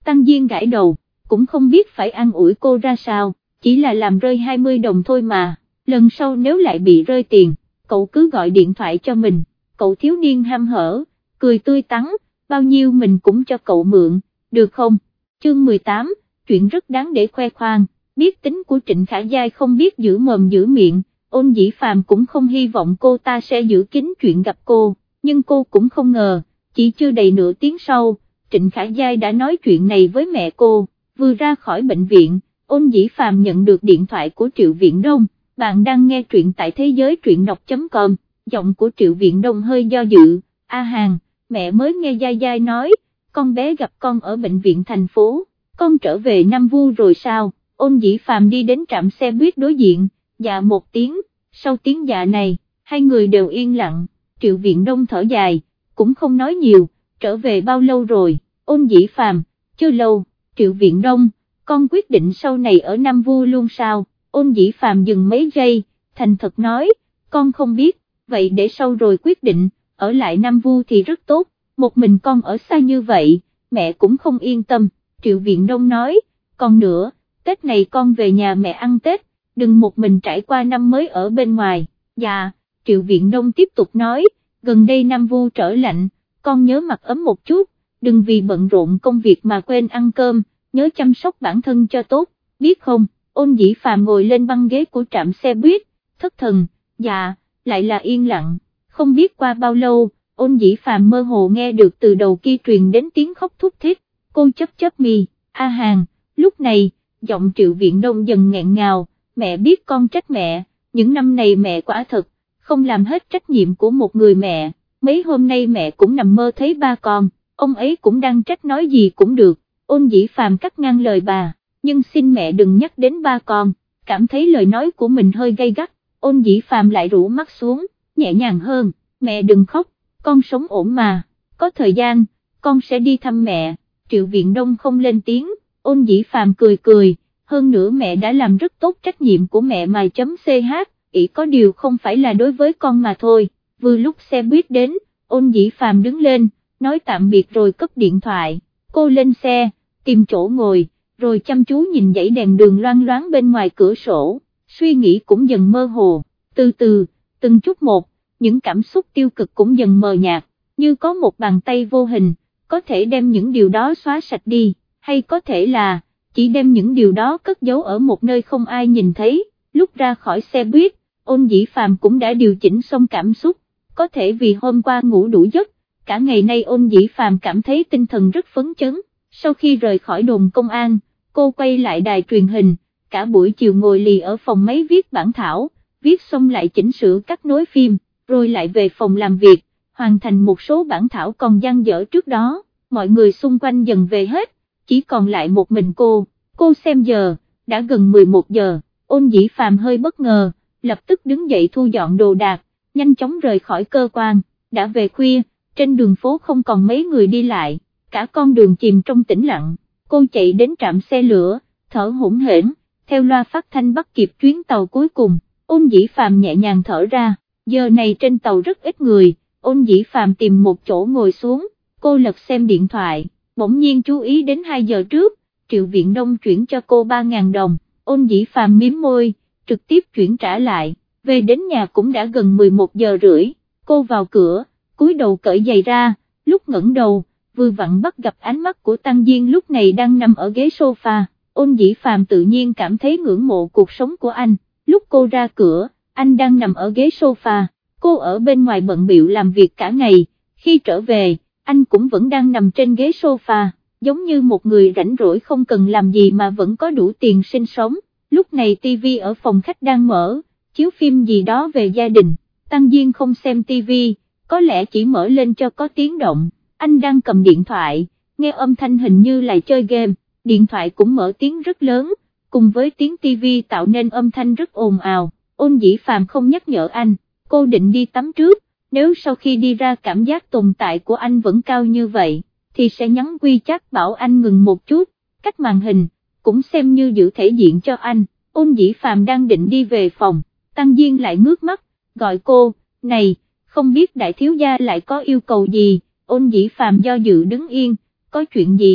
Tăng Diên gãi đầu, cũng không biết phải an ủi cô ra sao, chỉ là làm rơi hai mươi đồng thôi mà, lần sau nếu lại bị rơi tiền, cậu cứ gọi điện thoại cho mình. Cậu thiếu niên ham hở, cười tươi tắn, bao nhiêu mình cũng cho cậu mượn, được không? Chương mười tám, chuyện rất đáng để khoe khoang, biết tính của Trịnh Khả Giai không biết giữ mồm giữ miệng, Ôn Dĩ Phàm cũng không hy vọng cô ta sẽ giữ kín chuyện gặp cô, nhưng cô cũng không ngờ, chỉ chưa đầy nửa tiếng sau, Trịnh Khả Giai đã nói chuyện này với mẹ cô. Vừa ra khỏi bệnh viện, Ôn Dĩ Phàm nhận được điện thoại của Triệu Viễn Đông. Bạn đang nghe truyện tại thế giới truyện đọc chấm com, giọng của Triệu Viễn Đông hơi do dự. A Hàng, mẹ mới nghe Giai Giai nói, con bé gặp con ở bệnh viện thành phố, con trở về Nam Vu rồi sao? Ôn Dĩ Phàm đi đến trạm xe buýt đối diện, dạ một tiếng, sau tiếng dạ này, hai người đều yên lặng. Triệu Viễn Đông thở dài, cũng không nói nhiều, trở về bao lâu rồi? Ôn Dĩ Phàm, chưa lâu. Triệu Viễn Đông, con quyết định sau này ở Nam Vu luôn sao? Ôn Dĩ Phàm dừng mấy giây, thành thật nói, con không biết, vậy để sau rồi quyết định, ở lại Nam Vu thì rất tốt, một mình con ở xa như vậy, mẹ cũng không yên tâm. Triệu Viễn Đông nói, còn nữa, Tết này con về nhà mẹ ăn Tết, đừng một mình trải qua năm mới ở bên ngoài. Dạ, Triệu Viễn Đông tiếp tục nói, gần đây Nam Vu trở lạnh, con nhớ mặc ấm một chút, đừng vì bận rộn công việc mà quên ăn cơm, nhớ chăm sóc bản thân cho tốt, biết không? Ôn Dĩ Phàm ngồi lên băng ghế của trạm xe buýt, thất thần, dạ, lại là yên lặng, không biết qua bao lâu, Ôn Dĩ Phàm mơ hồ nghe được từ đầu kia truyền đến tiếng khóc thút thít, cô chấp chấp mi, A Hàng, lúc này, giọng Triệu Viễn Đông dần nghẹn ngào, mẹ biết con trách mẹ, những năm này mẹ quả thật, không làm hết trách nhiệm của một người mẹ, mấy hôm nay mẹ cũng nằm mơ thấy ba con, ông ấy cũng đang trách nói gì cũng được. Ôn Dĩ Phàm cắt ngang lời bà, nhưng xin mẹ đừng nhắc đến ba con, cảm thấy lời nói của mình hơi gay gắt, Ôn Dĩ Phàm lại rũ mắt xuống, nhẹ nhàng hơn, mẹ đừng khóc, con sống ổn mà, có thời gian, con sẽ đi thăm mẹ. Triệu Viễn Đông không lên tiếng, Ôn Dĩ Phàm cười cười, hơn nữa mẹ đã làm rất tốt trách nhiệm của mẹ mà chấm ch, ý có điều không phải là đối với con mà thôi. Vừa lúc xe buýt đến, Ôn Dĩ Phàm đứng lên, nói tạm biệt rồi cúp điện thoại, cô lên xe, tìm chỗ ngồi, rồi chăm chú nhìn dãy đèn đường loang loáng bên ngoài cửa sổ, suy nghĩ cũng dần mơ hồ, từ từ, từng chút một, những cảm xúc tiêu cực cũng dần mờ nhạt, như có một bàn tay vô hình, có thể đem những điều đó xóa sạch đi, hay có thể là, chỉ đem những điều đó cất giấu ở một nơi không ai nhìn thấy. Lúc ra khỏi xe buýt, Ôn Dĩ Phàm cũng đã điều chỉnh xong cảm xúc, có thể vì hôm qua ngủ đủ giấc, cả ngày nay Ôn Dĩ Phàm cảm thấy tinh thần rất phấn chấn. Sau khi rời khỏi đồn công an, cô quay lại đài truyền hình, cả buổi chiều ngồi lì ở phòng máy viết bản thảo, viết xong lại chỉnh sửa cắt nối phim, rồi lại về phòng làm việc, hoàn thành một số bản thảo còn dang dở trước đó. Mọi người xung quanh dần về hết, chỉ còn lại một mình cô, cô xem giờ, đã gần mười một giờ, Ôn Dĩ Phàm hơi bất ngờ, lập tức đứng dậy thu dọn đồ đạc, nhanh chóng rời khỏi cơ quan. Đã về khuya, trên đường phố không còn mấy người đi lại, cả con đường chìm trong tĩnh lặng, cô chạy đến trạm xe lửa, thở hổn hển, theo loa phát thanh bắt kịp chuyến tàu cuối cùng. Ôn Dĩ Phàm nhẹ nhàng thở ra, giờ này trên tàu rất ít người. Ôn Dĩ Phàm tìm một chỗ ngồi xuống, cô lật xem điện thoại, bỗng nhiên chú ý đến hai giờ trước, Triệu Viễn Đông chuyển cho cô ba nghìn đồng, Ôn Dĩ Phàm mím môi, trực tiếp chuyển trả lại, về đến nhà cũng đã gần mười một giờ rưỡi, cô vào cửa, cúi đầu cởi giày ra, lúc ngẩng đầu, vừa vặn bắt gặp ánh mắt của Tăng Diên lúc này đang nằm ở ghế sofa. Ôn Dĩ Phàm tự nhiên cảm thấy ngưỡng mộ cuộc sống của anh, lúc cô ra cửa, anh đang nằm ở ghế sofa, cô ở bên ngoài bận bịu làm việc cả ngày, khi trở về, anh cũng vẫn đang nằm trên ghế sofa, giống như một người rảnh rỗi không cần làm gì mà vẫn có đủ tiền sinh sống. Lúc này tivi ở phòng khách đang mở, chiếu phim gì đó về gia đình, Tăng Diên không xem tivi, có lẽ chỉ mở lên cho có tiếng động, anh đang cầm điện thoại, nghe âm thanh hình như là chơi game, điện thoại cũng mở tiếng rất lớn, cùng với tiếng tivi tạo nên âm thanh rất ồn ào. Ôn Dĩ Phàm không nhắc nhở anh, cô định đi tắm trước, nếu sau khi đi ra cảm giác tồn tại của anh vẫn cao như vậy, thì sẽ nhắn WeChat bảo anh ngừng một chút, cách màn hình, cũng xem như giữ thể diện cho anh. Ôn Dĩ Phàm đang định đi về phòng, Tăng Diên lại ngước mắt, gọi cô, này, không biết đại thiếu gia lại có yêu cầu gì. Ôn Dĩ Phàm do dự đứng yên, có chuyện gì,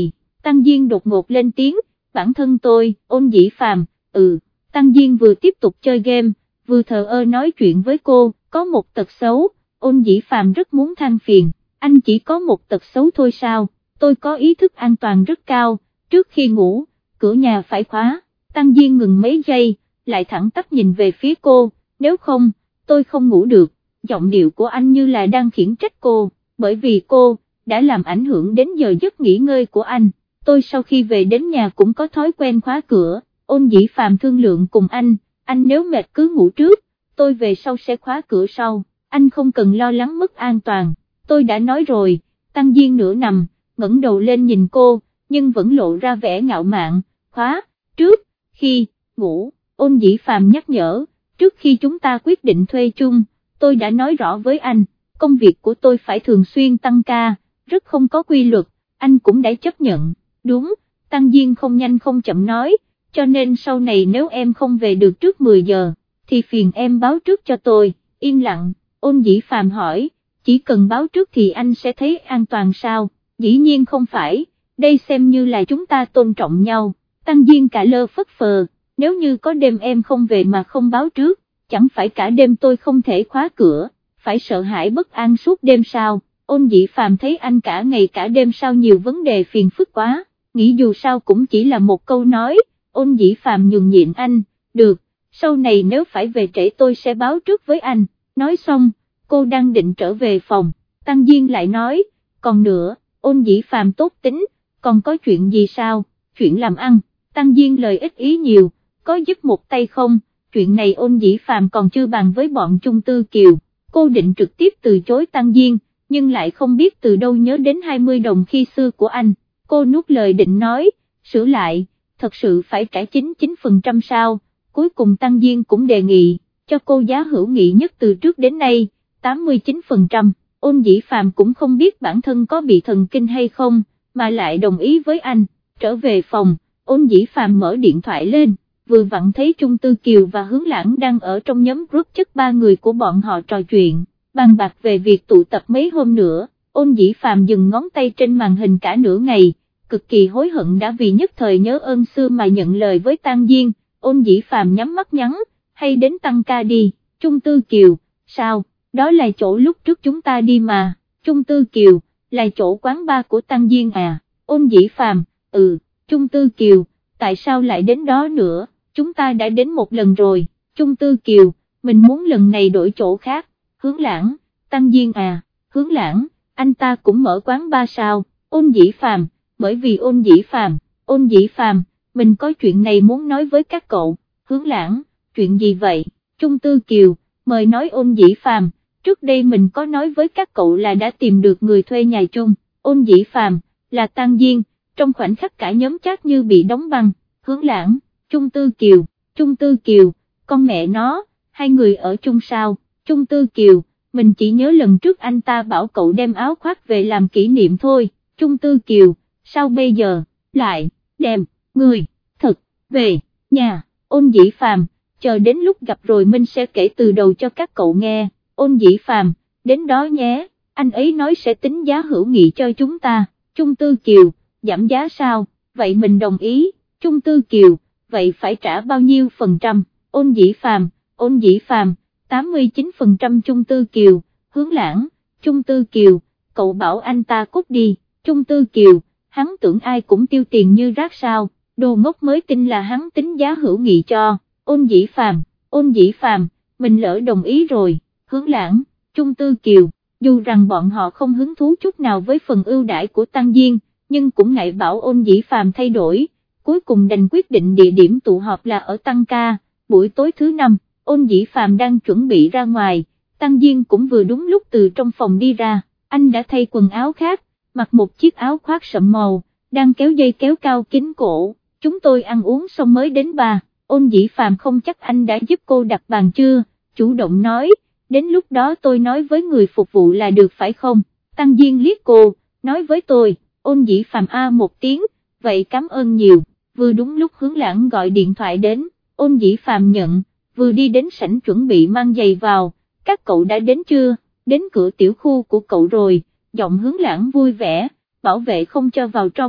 Tăng Diên đột ngột lên tiếng, bản thân tôi, Ôn Dĩ Phàm, ừ, Tăng Diên vừa tiếp tục chơi game, vừa thờ ơ nói chuyện với cô, có một tật xấu, Ôn Dĩ Phàm rất muốn than phiền, anh chỉ có một tật xấu thôi sao, tôi có ý thức an toàn rất cao, trước khi ngủ, cửa nhà phải khóa, Tăng Diên ngừng mấy giây, lại thẳng tắp nhìn về phía cô, nếu không, tôi không ngủ được, giọng điệu của anh như là đang khiển trách cô, bởi vì cô đã làm ảnh hưởng đến giờ giấc nghỉ ngơi của anh, tôi sau khi về đến nhà cũng có thói quen khóa cửa, Ôn Dĩ Phàm thương lượng cùng anh, anh nếu mệt cứ ngủ trước, tôi về sau sẽ khóa cửa sau, anh không cần lo lắng mất an toàn, tôi đã nói rồi, Tăng Diên nửa nằm, ngẩng đầu lên nhìn cô, nhưng vẫn lộ ra vẻ ngạo mạn, khóa, trước, khi, ngủ, Ôn Dĩ Phàm nhắc nhở, trước khi chúng ta quyết định thuê chung, tôi đã nói rõ với anh, công việc của tôi phải thường xuyên tăng ca, rất không có quy luật, anh cũng đã chấp nhận, đúng, Tăng Diên không nhanh không chậm nói, cho nên sau này nếu em không về được trước mười giờ, thì phiền em báo trước cho tôi, yên lặng, Ôn Dĩ Phàm hỏi, chỉ cần báo trước thì anh sẽ thấy an toàn sao, dĩ nhiên không phải, đây xem như là chúng ta tôn trọng nhau, Tăng Diên cả lơ phất phờ, nếu như có đêm em không về mà không báo trước, chẳng phải cả đêm tôi không thể khóa cửa, phải sợ hãi bất an suốt đêm sao, Ôn Dĩ Phàm thấy anh cả ngày cả đêm sao nhiều vấn đề phiền phức quá, nghĩ dù sao cũng chỉ là một câu nói, Ôn Dĩ Phàm nhường nhịn anh, được, sau này nếu phải về trễ tôi sẽ báo trước với anh, nói xong, cô đang định trở về phòng, Tăng Diên lại nói, còn nữa, Ôn Dĩ Phàm tốt tính, còn có chuyện gì sao, chuyện làm ăn, Tăng Diên lời ít ý nhiều, có giúp một tay không, chuyện này Ôn Dĩ Phàm còn chưa bàn với bọn Chung Tư Kiều, cô định trực tiếp từ chối Tăng Diên, nhưng lại không biết từ đâu nhớ đến hai mươi đồng khi xưa của anh, cô nuốt lời định nói, sửa lại, thật sự phải trả chín mươi chín phần trăm sao, cuối cùng Tăng Diên cũng đề nghị, cho cô giá hữu nghị nhất từ trước đến nay, tám mươi chín phần trăm, Ôn Dĩ Phàm cũng không biết bản thân có bị thần kinh hay không, mà lại đồng ý với anh, trở về phòng, Ôn Dĩ Phàm mở điện thoại lên, vừa vặn thấy Chung Tư Kiều và Hướng Lãng đang ở trong nhóm group chất ba người của bọn họ trò chuyện, bàn bạc về việc tụ tập mấy hôm nữa, Ôn Dĩ Phàm dừng ngón tay trên màn hình cả nửa ngày, cực kỳ hối hận đã vì nhất thời nhớ ơn xưa mà nhận lời với Tăng Diên, Ôn Dĩ Phàm nhắm mắt nhắn, hay đến tăng ca đi, Chung Tư Kiều, sao, đó là chỗ lúc trước chúng ta đi mà, Chung Tư Kiều, là chỗ quán bar của Tăng Diên à, Ôn Dĩ Phàm, ừ, Chung Tư Kiều, tại sao lại đến đó nữa, chúng ta đã đến một lần rồi, Chung Tư Kiều, mình muốn lần này đổi chỗ khác, Hướng Lãng, Tăng Diên à, Hướng Lãng, anh ta cũng mở quán bar sao, Ôn Dĩ Phàm, bởi vì Ôn Dĩ Phàm, Ôn Dĩ Phàm, mình có chuyện này muốn nói với các cậu, Hướng Lãng, chuyện gì vậy, Chung Tư Kiều, mời nói Ôn Dĩ Phàm, trước đây mình có nói với các cậu là đã tìm được người thuê nhà chung, Ôn Dĩ Phàm, là Tăng Diên, trong khoảnh khắc cả nhóm chat như bị đóng băng, Hướng Lãng, Chung Tư Kiều, Chung Tư Kiều, con mẹ nó, hai người ở chung sao, Chung Tư Kiều, mình chỉ nhớ lần trước anh ta bảo cậu đem áo khoác về làm kỷ niệm thôi, Chung Tư Kiều, sao bây giờ, lại, đem, người, thật, về, nhà, Ôn Dĩ Phàm, chờ đến lúc gặp rồi mình sẽ kể từ đầu cho các cậu nghe, Ôn Dĩ Phàm, đến đó nhé, anh ấy nói sẽ tính giá hữu nghị cho chúng ta, Chung Tư Kiều, giảm giá sao, vậy mình đồng ý, Chung Tư Kiều, vậy phải trả bao nhiêu phần trăm, Ôn Dĩ Phàm, Ôn Dĩ Phàm, tám mươi chín phần trăm Chung Tư Kiều, Hướng Lãng, Chung Tư Kiều, cậu bảo anh ta cút đi, Chung Tư Kiều, hắn tưởng ai cũng tiêu tiền như rác sao, đồ ngốc mới tin là hắn tính giá hữu nghị cho, Ôn Dĩ Phàm, Ôn Dĩ Phàm, mình lỡ đồng ý rồi, Hướng Lãng, Chung Tư Kiều, dù rằng bọn họ không hứng thú chút nào với phần ưu đãi của Tăng Diên, nhưng cũng ngại bảo Ôn Dĩ Phàm thay đổi, cuối cùng đành quyết định địa điểm tụ họp là ở Tăng Ca, buổi tối thứ năm, Ôn Dĩ Phàm đang chuẩn bị ra ngoài, Tăng Diên cũng vừa đúng lúc từ trong phòng đi ra, anh đã thay quần áo khác, mặc một chiếc áo khoác sậm màu, đang kéo dây kéo cao kín cổ, chúng tôi ăn uống xong mới đến bà, Ôn Dĩ Phàm không chắc anh đã giúp cô đặt bàn chưa, chủ động nói, đến lúc đó tôi nói với người phục vụ là được phải không, Tăng Diên liếc cô, nói với tôi, Ôn Dĩ Phàm a một tiếng, vậy cảm ơn nhiều, vừa đúng lúc Hướng Lãng gọi điện thoại đến, Ôn Dĩ Phàm nhận, vừa đi đến sảnh chuẩn bị mang giày vào, các cậu đã đến chưa, đến cửa tiểu khu của cậu rồi, giọng Hướng Lãng vui vẻ, bảo vệ không cho vào trong,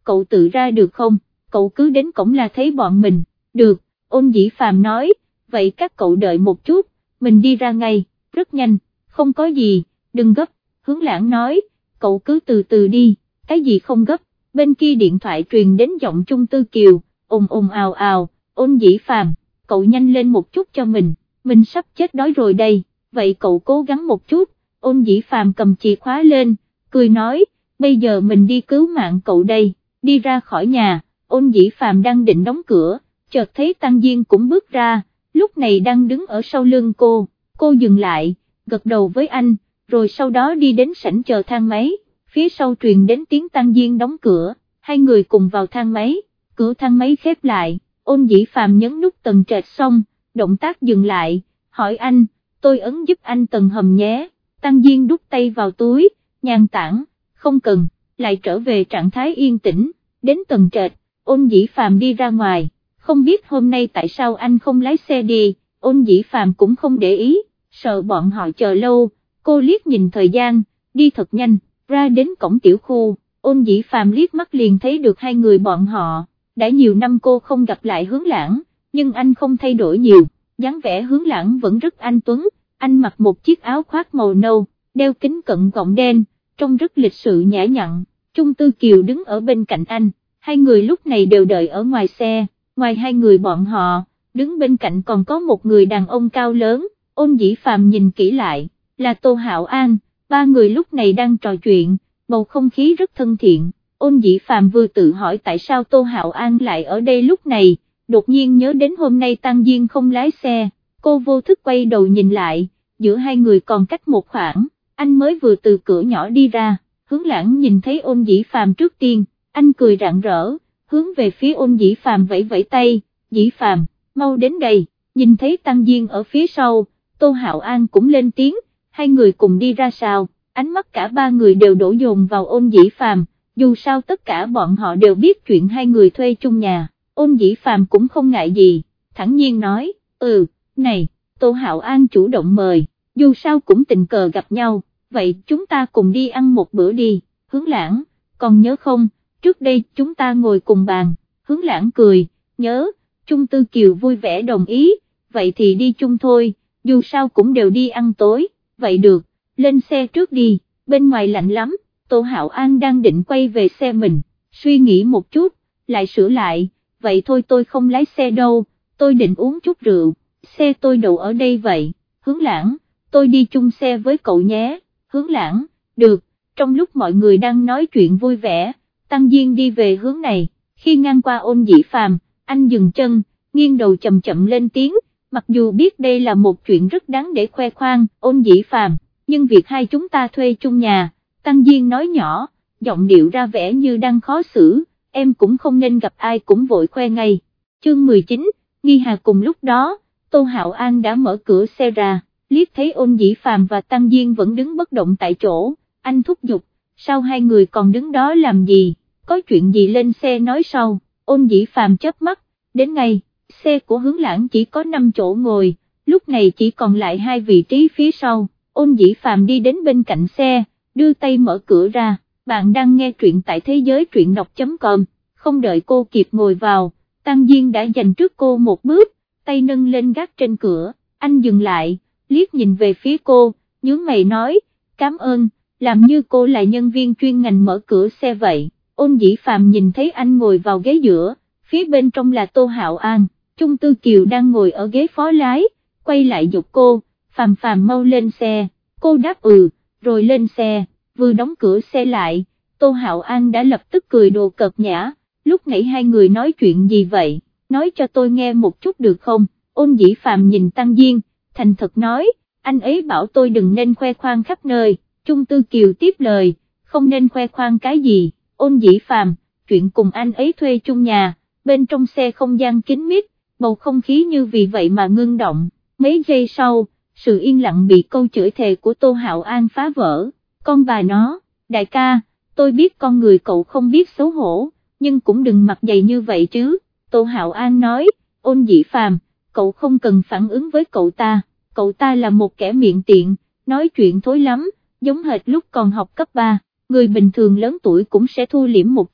cậu tự ra được không, cậu cứ đến cổng là thấy bọn mình, được, Ôn Dĩ Phàm nói, vậy các cậu đợi một chút, mình đi ra ngay, rất nhanh, không có gì, đừng gấp, Hướng Lãng nói, cậu cứ từ từ đi, cái gì không gấp, bên kia điện thoại truyền đến giọng Chung Tư Kiều, ồn ồn ào ào, Ôn Dĩ Phàm, cậu nhanh lên một chút cho mình, mình sắp chết đói rồi đây, vậy cậu cố gắng một chút, Ôn Dĩ Phàm cầm chìa khóa lên, cười nói, bây giờ mình đi cứu mạng cậu đây, đi ra khỏi nhà, Ôn Dĩ Phàm đang định đóng cửa, chợt thấy Tăng Diên cũng bước ra, lúc này đang đứng ở sau lưng cô, cô dừng lại, gật đầu với anh, rồi sau đó đi đến sảnh chờ thang máy, phía sau truyền đến tiếng Tăng Diên đóng cửa, hai người cùng vào thang máy, cửa thang máy khép lại, Ôn Dĩ Phàm nhấn nút tầng trệt xong, động tác dừng lại, hỏi anh, tôi ấn giúp anh tầng hầm nhé, Tăng Diên đút tay vào túi, nhàn tản, không cần, lại trở về trạng thái yên tĩnh, đến tầng trệt, Ôn Dĩ Phàm đi ra ngoài, không biết hôm nay tại sao anh không lái xe đi, Ôn Dĩ Phàm cũng không để ý, sợ bọn họ chờ lâu, cô liếc nhìn thời gian, đi thật nhanh, ra đến cổng tiểu khu, Ôn Dĩ Phàm liếc mắt liền thấy được hai người bọn họ, đã nhiều năm cô không gặp lại Hướng Lãng, nhưng anh không thay đổi nhiều, dáng vẻ Hướng Lãng vẫn rất anh tuấn, anh mặc một chiếc áo khoác màu nâu, đeo kính cận gọng đen, trông rất lịch sự nhã nhặn, Chung Tư Kiều đứng ở bên cạnh anh, hai người lúc này đều đợi ở ngoài xe, ngoài hai người bọn họ, đứng bên cạnh còn có một người đàn ông cao lớn, Ôn Dĩ Phàm nhìn kỹ lại, là Tô Hạo An, ba người lúc này đang trò chuyện, bầu không khí rất thân thiện, Ôn Dĩ Phàm vừa tự hỏi tại sao Tô Hạo An lại ở đây lúc này, đột nhiên nhớ đến hôm nay Tăng Diên không lái xe, cô vô thức quay đầu nhìn lại, giữa hai người còn cách một khoảng, anh mới vừa từ cửa nhỏ đi ra, Hướng Lãng nhìn thấy Ôn Dĩ Phàm trước tiên, anh cười rạng rỡ, hướng về phía Ôn Dĩ Phàm vẫy vẫy tay, Dĩ Phàm, mau đến đây, nhìn thấy Tăng Diên ở phía sau, Tô Hạo An cũng lên tiếng, hai người cùng đi ra sao, ánh mắt cả ba người đều đổ dồn vào Ôn Dĩ Phàm, dù sao tất cả bọn họ đều biết chuyện hai người thuê chung nhà, Ôn Dĩ Phàm cũng không ngại gì, thẳng nhiên nói, ừ, này, Tô Hạo An chủ động mời, dù sao cũng tình cờ gặp nhau, vậy chúng ta cùng đi ăn một bữa đi, Hướng Lãng, còn nhớ không, trước đây chúng ta ngồi cùng bàn, Hướng Lãng cười, nhớ, Chung Tư Kiều vui vẻ đồng ý, vậy thì đi chung thôi, dù sao cũng đều đi ăn tối, vậy được, lên xe trước đi, bên ngoài lạnh lắm, Tô Hạo An đang định quay về xe mình, suy nghĩ một chút, lại sửa lại, vậy thôi tôi không lái xe đâu, tôi định uống chút rượu, xe tôi đậu ở đây vậy, Hướng Lãng, tôi đi chung xe với cậu nhé, Hướng Lãng, được, trong lúc mọi người đang nói chuyện vui vẻ, Tăng Diên đi về hướng này, khi ngang qua Ôn Dĩ Phàm, anh dừng chân, nghiêng đầu chậm chậm lên tiếng, mặc dù biết đây là một chuyện rất đáng để khoe khoang, Ôn Dĩ Phàm, nhưng việc hai chúng ta thuê chung nhà, Tăng Diên nói nhỏ, giọng điệu ra vẻ như đang khó xử, em cũng không nên gặp ai cũng vội khoe ngay. Chương mười chín, nghi hà cùng lúc đó, Tô Hạo An đã mở cửa xe ra, liếc thấy Ôn Dĩ Phàm và Tăng Diên vẫn đứng bất động tại chỗ, anh thúc giục, sao hai người còn đứng đó làm gì, có chuyện gì lên xe nói sau, Ôn Dĩ Phàm chớp mắt, đến ngay, xe của Hướng Lãng chỉ có năm chỗ ngồi, lúc này chỉ còn lại hai vị trí phía sau, Ôn Dĩ Phàm đi đến bên cạnh xe, đưa tay mở cửa ra, bạn đang nghe truyện tại thế giới truyện đọc chấm com, không đợi cô kịp ngồi vào, Tăng Diên đã giành trước cô một bước, tay nâng lên gác trên cửa, anh dừng lại, liếc nhìn về phía cô, nhướng mày nói, cảm ơn, làm như cô là nhân viên chuyên ngành mở cửa xe vậy. Ôn Dĩ Phàm nhìn thấy anh ngồi vào ghế giữa, phía bên trong là Tô Hạo An, Chung Tư Kiều đang ngồi ở ghế phó lái, quay lại giục cô, Phàm Phàm mau lên xe, cô đáp ừ, rồi lên xe, vừa đóng cửa xe lại, Tô Hạo An đã lập tức cười đồ cợt nhã, lúc nãy hai người nói chuyện gì vậy, nói cho tôi nghe một chút được không, Ôn Dĩ Phàm nhìn Tăng Diên, thành thật nói, anh ấy bảo tôi đừng nên khoe khoang khắp nơi, Chung Tư Kiều tiếp lời, không nên khoe khoang cái gì. Ôn Dĩ Phàm, chuyện cùng anh ấy thuê chung nhà, bên trong xe không gian kín mít, bầu không khí như vì vậy mà ngưng động, mấy giây sau, sự yên lặng bị câu chửi thề của Tô Hạo An phá vỡ, con bà nó, đại ca, tôi biết con người cậu không biết xấu hổ, nhưng cũng đừng mặt dày như vậy chứ, Tô Hạo An nói, Ôn Dĩ Phàm, cậu không cần phản ứng với cậu ta, cậu ta là một kẻ miệng tiện, nói chuyện thối lắm, giống hệt lúc còn học cấp ba. Người bình thường lớn tuổi cũng sẽ thu liễm một chút,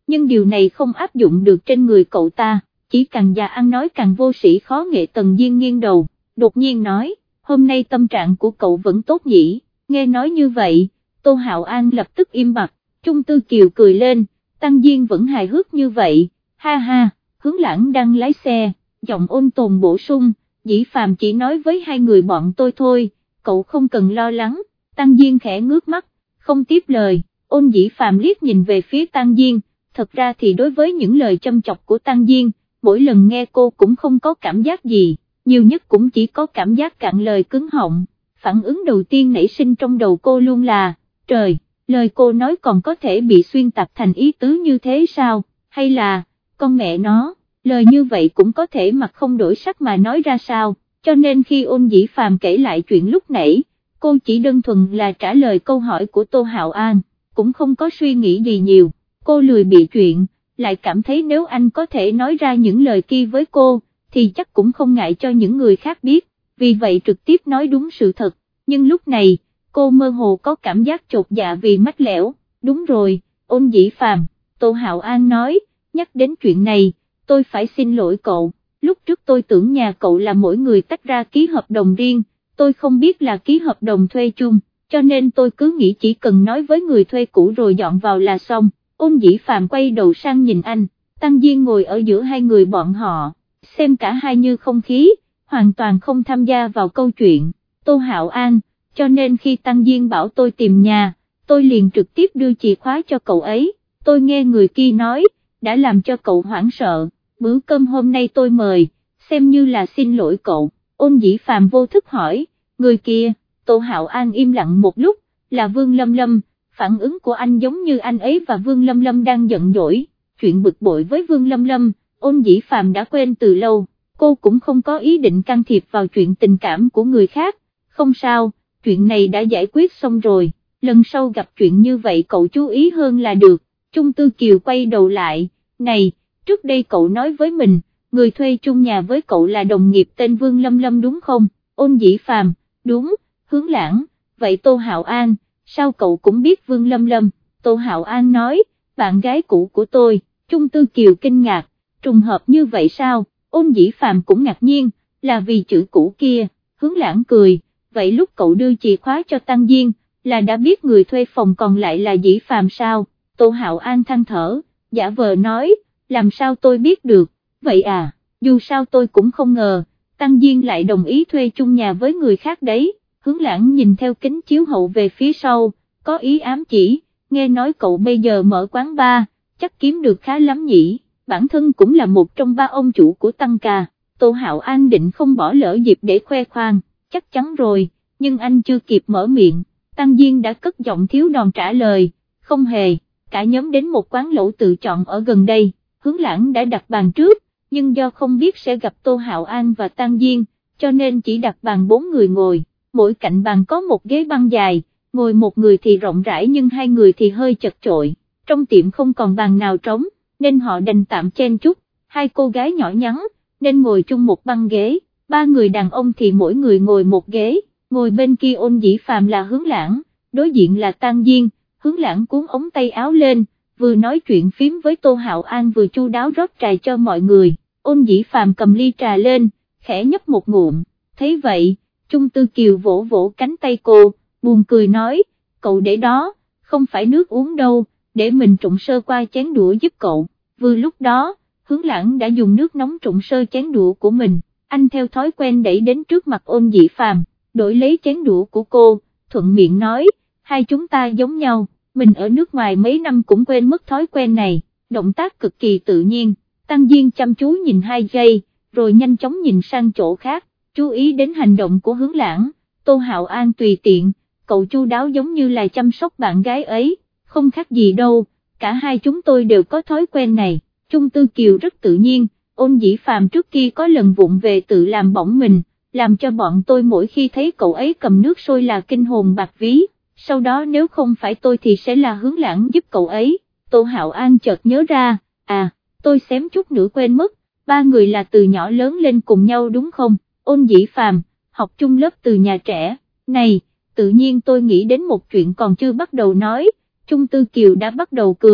nhưng điều này không áp dụng được trên người cậu ta, chỉ càng già ăn nói càng vô sĩ khó nghệ. Tần Diên nghiêng đầu, đột nhiên nói, hôm nay tâm trạng của cậu vẫn tốt nhỉ? Nghe nói như vậy, Tô Hạo An lập tức im bặt. Trung Tư Kiều cười lên, Tăng Diên vẫn hài hước như vậy, ha ha. Hướng Lãng đang lái xe, giọng ôn tồn bổ sung, Dĩ Phàm chỉ nói với hai người bọn tôi thôi, cậu không cần lo lắng. Tăng Diên khẽ ngước mắt, không tiếp lời. Ôn Dĩ Phàm liếc nhìn về phía Tăng Diên, thật ra thì đối với những lời châm chọc của Tăng Diên, mỗi lần nghe cô cũng không có cảm giác gì, nhiều nhất cũng chỉ có cảm giác cạn lời cứng họng. Phản ứng đầu tiên nảy sinh trong đầu cô luôn là, trời, lời cô nói còn có thể bị xuyên tạc thành ý tứ như thế sao, hay là, con mẹ nó, lời như vậy cũng có thể mặt không đổi sắc mà nói ra sao. Cho nên khi Ôn Dĩ Phàm kể lại chuyện lúc nãy, cô chỉ đơn thuần là trả lời câu hỏi của Tô Hạo An, cũng không có suy nghĩ gì nhiều. Cô lười bị chuyện, lại cảm thấy nếu anh có thể nói ra những lời kia với cô, thì chắc cũng không ngại cho những người khác biết, vì vậy trực tiếp nói đúng sự thật. Nhưng lúc này, cô mơ hồ có cảm giác chột dạ vì mách lẻo. Đúng rồi, Ôn Dĩ Phàm, Tô Hạo An nói, nhắc đến chuyện này, tôi phải xin lỗi cậu, lúc trước tôi tưởng nhà cậu là mỗi người tách ra ký hợp đồng riêng, tôi không biết là ký hợp đồng thuê chung, cho nên tôi cứ nghĩ chỉ cần nói với người thuê cũ rồi dọn vào là xong. Ôn Dĩ Phàm quay đầu sang nhìn anh, Tăng Diên ngồi ở giữa hai người bọn họ, xem cả hai như không khí, hoàn toàn không tham gia vào câu chuyện. Tô Hạo An, cho nên khi Tăng Diên bảo tôi tìm nhà, tôi liền trực tiếp đưa chìa khóa cho cậu ấy, tôi nghe người kia nói, đã làm cho cậu hoảng sợ, bữa cơm hôm nay tôi mời, xem như là xin lỗi cậu. Ôn Dĩ Phàm vô thức hỏi, người kia. Tô Hạo An im lặng một lúc, là Vương Lâm Lâm. Phản ứng của anh giống như anh ấy và Vương Lâm Lâm đang giận dỗi, chuyện bực bội với Vương Lâm Lâm, Ôn Dĩ Phàm đã quên từ lâu, cô cũng không có ý định can thiệp vào chuyện tình cảm của người khác. Không sao, chuyện này đã giải quyết xong rồi, lần sau gặp chuyện như vậy cậu chú ý hơn là được. Trung Tư Kiều quay đầu lại, này, trước đây cậu nói với mình, người thuê chung nhà với cậu là đồng nghiệp tên Vương Lâm Lâm đúng không? Ôn Dĩ Phàm, đúng. Hướng Lãng, vậy Tô Hạo An, sao cậu cũng biết Vương Lâm Lâm? Tô Hạo An nói, bạn gái cũ của tôi. Trung Tư Kiều kinh ngạc, trùng hợp như vậy sao? Ôn Dĩ Phàm cũng ngạc nhiên, là vì chữ cũ kia. Hướng Lãng cười, vậy lúc cậu đưa chìa khóa cho Tăng Diên, là đã biết người thuê phòng còn lại là Dĩ Phàm sao? Tô Hạo An than thở, giả vờ nói, làm sao tôi biết được, vậy à, dù sao tôi cũng không ngờ, Tăng Diên lại đồng ý thuê chung nhà với người khác đấy. Hướng Lãng nhìn theo kính chiếu hậu về phía sau, có ý ám chỉ, nghe nói cậu bây giờ mở quán bar, chắc kiếm được khá lắm nhỉ, bản thân cũng là một trong ba ông chủ của Tăng ca. Tô Hạo An định không bỏ lỡ dịp để khoe khoang, chắc chắn rồi, nhưng anh chưa kịp mở miệng, Tăng Diên đã cất giọng thiếu đòn trả lời, không hề, cả nhóm đến một quán lẩu tự chọn ở gần đây. Hướng Lãng đã đặt bàn trước, nhưng do không biết sẽ gặp Tô Hạo An và Tăng Diên, cho nên chỉ đặt bàn bốn người ngồi. Mỗi cạnh bàn có một ghế băng dài, ngồi một người thì rộng rãi nhưng hai người thì hơi chật chội, trong tiệm không còn bàn nào trống, nên họ đành tạm chen chúc, hai cô gái nhỏ nhắn, nên ngồi chung một băng ghế, ba người đàn ông thì mỗi người ngồi một ghế, ngồi bên kia Ôn Dĩ Phàm là Hướng Lãng, đối diện là Tăng Diên. Hướng Lãng cuốn ống tay áo lên, vừa nói chuyện phím với Tô Hạo An vừa chu đáo rót trà cho mọi người. Ôn Dĩ Phàm cầm ly trà lên, khẽ nhấp một ngụm, thấy vậy, Trung Tư Kiều vỗ vỗ cánh tay cô, buồn cười nói, cậu để đó, không phải nước uống đâu, để mình trụng sơ qua chén đũa giúp cậu. Vừa lúc đó, Hướng Lãng đã dùng nước nóng trụng sơ chén đũa của mình, anh theo thói quen đẩy đến trước mặt Ôn Dĩ Phàm, đổi lấy chén đũa của cô, thuận miệng nói, hai chúng ta giống nhau, mình ở nước ngoài mấy năm cũng quên mất thói quen này, động tác cực kỳ tự nhiên. Tăng Diên chăm chú nhìn hai giây, rồi nhanh chóng nhìn sang chỗ khác, chú ý đến hành động của Hướng Lãng. Tô Hạo An tùy tiện, cậu chu đáo giống như là chăm sóc bạn gái ấy, không khác gì đâu, cả hai chúng tôi đều có thói quen này. Trung Tư Kiều rất tự nhiên, Ôn Dĩ Phàm trước kia có lần vụng về tự làm bỏng mình, làm cho bọn tôi mỗi khi thấy cậu ấy cầm nước sôi là kinh hồn bạt ví, sau đó nếu không phải tôi thì sẽ là Hướng Lãng giúp cậu ấy. Tô Hạo An chợt nhớ ra, à, tôi xém chút nữa quên mất, ba người là từ nhỏ lớn lên cùng nhau đúng không? Ôn Dĩ Phàm, học chung lớp từ nhà trẻ, này, tự nhiên tôi nghĩ đến một chuyện còn chưa bắt đầu nói. Trung Tư Kiều đã bắt đầu cười,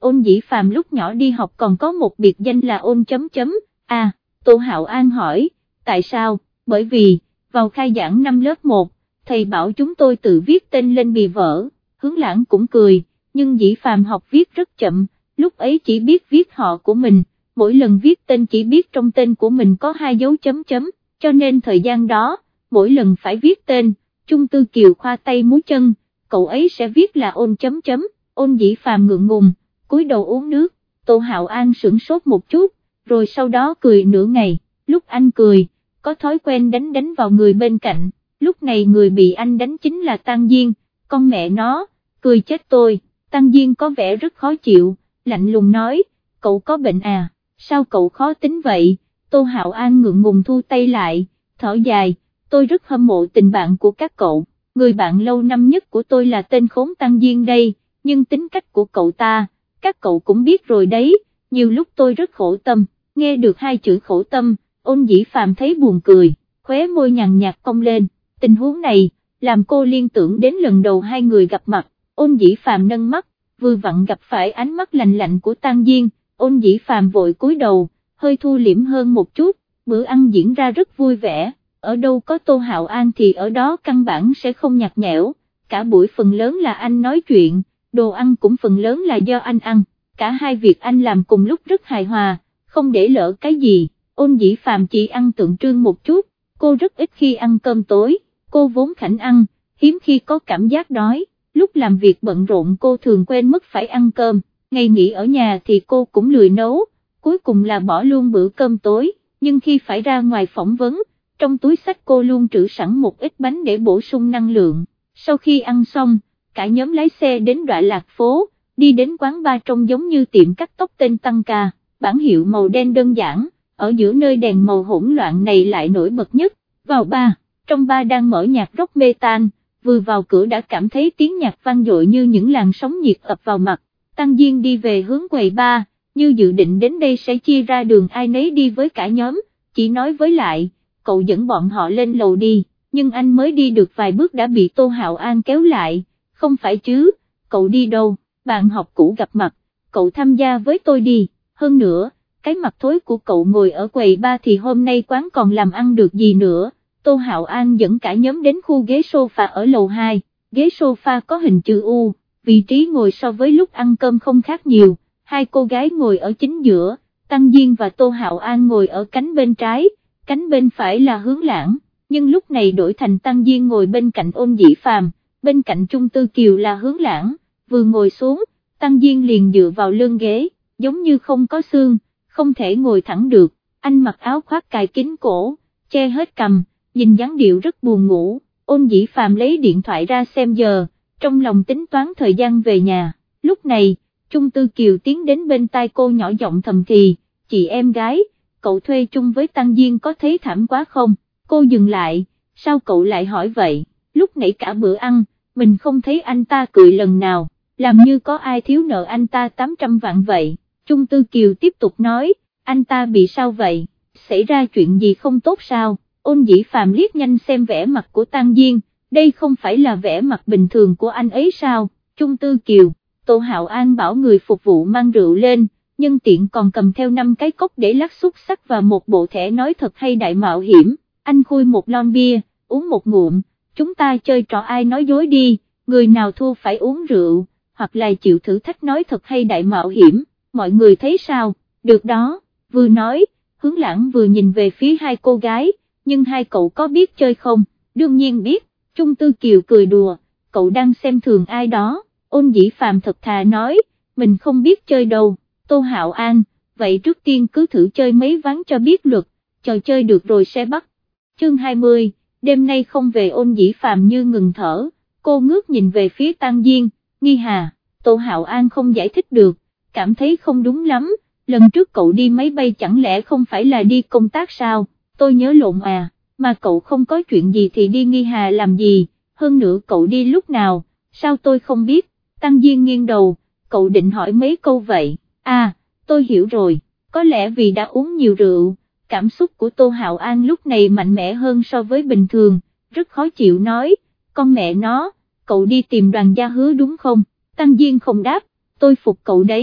Ôn Dĩ Phàm lúc nhỏ đi học còn có một biệt danh là ôn chấm chấm, à, Tô Hạo An hỏi, tại sao, bởi vì, vào khai giảng năm lớp một, thầy bảo chúng tôi tự viết tên lên bì vở, Hướng Lãng cũng cười, nhưng Dĩ Phàm học viết rất chậm, lúc ấy chỉ biết viết họ của mình, mỗi lần viết tên chỉ biết trong tên của mình có hai dấu chấm chấm, cho nên thời gian đó, mỗi lần phải viết tên, Chung Tư Kiều khoa tay múa chân, cậu ấy sẽ viết là ôn chấm chấm, Ôn Dĩ Phàm ngượng ngùng, cúi đầu uống nước, Tô Hạo An sửng sốt một chút, rồi sau đó cười nửa ngày, lúc anh cười, có thói quen đánh đánh vào người bên cạnh, lúc này người bị anh đánh chính là Tăng Diên, con mẹ nó, cười chết tôi, Tăng Diên có vẻ rất khó chịu, lạnh lùng nói, cậu có bệnh à, sao cậu khó tính vậy, Tô Hạo An ngượng ngùng thu tay lại, thở dài, tôi rất hâm mộ tình bạn của các cậu, người bạn lâu năm nhất của tôi là tên khốn Tăng Diên đây, nhưng tính cách của cậu ta, các cậu cũng biết rồi đấy, nhiều lúc tôi rất khổ tâm, nghe được hai chữ khổ tâm, Ôn Dĩ Phàm thấy buồn cười, khóe môi nhàn nhạt cong lên, tình huống này, làm cô liên tưởng đến lần đầu hai người gặp mặt, Ôn Dĩ Phàm nâng mắt, vừa vặn gặp phải ánh mắt lạnh lạnh của Tăng Diên, Ôn Dĩ Phàm vội cúi đầu, hơi thu liễm hơn một chút, bữa ăn diễn ra rất vui vẻ, ở đâu có Tô Hạo An thì ở đó căn bản sẽ không nhạt nhẽo, cả buổi phần lớn là anh nói chuyện, đồ ăn cũng phần lớn là do anh ăn, cả hai việc anh làm cùng lúc rất hài hòa, không để lỡ cái gì, Ôn Dĩ Phàm chỉ ăn tượng trưng một chút, cô rất ít khi ăn cơm tối, cô vốn khảnh ăn, hiếm khi có cảm giác đói, lúc làm việc bận rộn cô thường quên mất phải ăn cơm, ngày nghỉ ở nhà thì cô cũng lười nấu, cuối cùng là bỏ luôn bữa cơm tối, nhưng khi phải ra ngoài phỏng vấn, trong túi xách cô luôn trữ sẵn một ít bánh để bổ sung năng lượng, sau khi ăn xong, cả nhóm lái xe đến Đoạ Lạc phố, đi đến quán bar trông giống như tiệm cắt tóc tên Tăng Ca, bản hiệu màu đen đơn giản, ở giữa nơi đèn màu hỗn loạn này lại nổi bật nhất, vào bar, trong bar đang mở nhạc rock metal, vừa vào cửa đã cảm thấy tiếng nhạc vang dội như những làn sóng nhiệt ập vào mặt, Tăng Diên đi về hướng quầy bar, như dự định đến đây sẽ chia ra đường ai nấy đi với cả nhóm, chỉ nói với lại, cậu dẫn bọn họ lên lầu đi, nhưng anh mới đi được vài bước đã bị Tô Hạo An kéo lại, không phải chứ, cậu đi đâu, bạn học cũ gặp mặt, cậu tham gia với tôi đi, hơn nữa, cái mặt thối của cậu ngồi ở quầy bar thì hôm nay quán còn làm ăn được gì nữa, Tô Hạo An dẫn cả nhóm đến khu ghế sofa ở lầu hai, ghế sofa có hình chữ U, vị trí ngồi so với lúc ăn cơm không khác nhiều, hai cô gái ngồi ở chính giữa, Tăng Diên và Tô Hạo An ngồi ở cánh bên trái, cánh bên phải là Hướng Lãng, nhưng lúc này đổi thành Tăng Diên ngồi bên cạnh Ôn Dĩ Phàm, bên cạnh Chung Tư Kiều là Hướng Lãng, vừa ngồi xuống, Tăng Diên liền dựa vào lưng ghế, giống như không có xương, không thể ngồi thẳng được, anh mặc áo khoác cài kín cổ, che hết cằm, nhìn dáng điệu rất buồn ngủ, Ôn Dĩ Phàm lấy điện thoại ra xem giờ, trong lòng tính toán thời gian về nhà, lúc này, Chung Tư Kiều tiến đến bên tai cô nhỏ giọng thầm thì, chị em gái, cậu thuê chung với Tăng Diên có thấy thảm quá không, cô dừng lại, sao cậu lại hỏi vậy, lúc nãy cả bữa ăn, mình không thấy anh ta cười lần nào, làm như có ai thiếu nợ anh ta tám trăm vạn vậy, Chung Tư Kiều tiếp tục nói, anh ta bị sao vậy, xảy ra chuyện gì không tốt sao, Ôn Dĩ Phàm liếc nhanh xem vẻ mặt của Tăng Diên, đây không phải là vẻ mặt bình thường của anh ấy sao, Chung Tư Kiều, Tô Hạo An bảo người phục vụ mang rượu lên, nhân tiện còn cầm theo năm cái cốc để lắc xúc sắc và một bộ thẻ nói thật hay đại mạo hiểm, anh khui một lon bia, uống một ngụm, chúng ta chơi trò ai nói dối đi, người nào thua phải uống rượu, hoặc là chịu thử thách nói thật hay đại mạo hiểm, mọi người thấy sao, được đó, vừa nói, Hướng Lãng vừa nhìn về phía hai cô gái, nhưng hai cậu có biết chơi không, đương nhiên biết, Chung Tư Kiều cười đùa, cậu đang xem thường ai đó, Ôn Dĩ Phàm thật thà nói, mình không biết chơi đâu, Tô Hạo An, vậy trước tiên cứ thử chơi mấy ván cho biết luật, trò chơi được rồi sẽ bắt. Chương hai mươi, đêm nay không về. Ôn Dĩ Phàm như ngừng thở, cô ngước nhìn về phía Tăng Diên, nghi hà, Tô Hạo An không giải thích được, cảm thấy không đúng lắm, lần trước cậu đi máy bay chẳng lẽ không phải là đi công tác sao, tôi nhớ lộn à, mà cậu không có chuyện gì thì đi nghi hà làm gì, hơn nữa cậu đi lúc nào, sao tôi không biết, Tăng Diên nghiêng đầu, cậu định hỏi mấy câu vậy, à, tôi hiểu rồi, có lẽ vì đã uống nhiều rượu, cảm xúc của Tô Hạo An lúc này mạnh mẽ hơn so với bình thường, rất khó chịu nói, con mẹ nó, cậu đi tìm Đoàn Gia Hứa đúng không, Tăng Diên không đáp, tôi phục cậu đấy,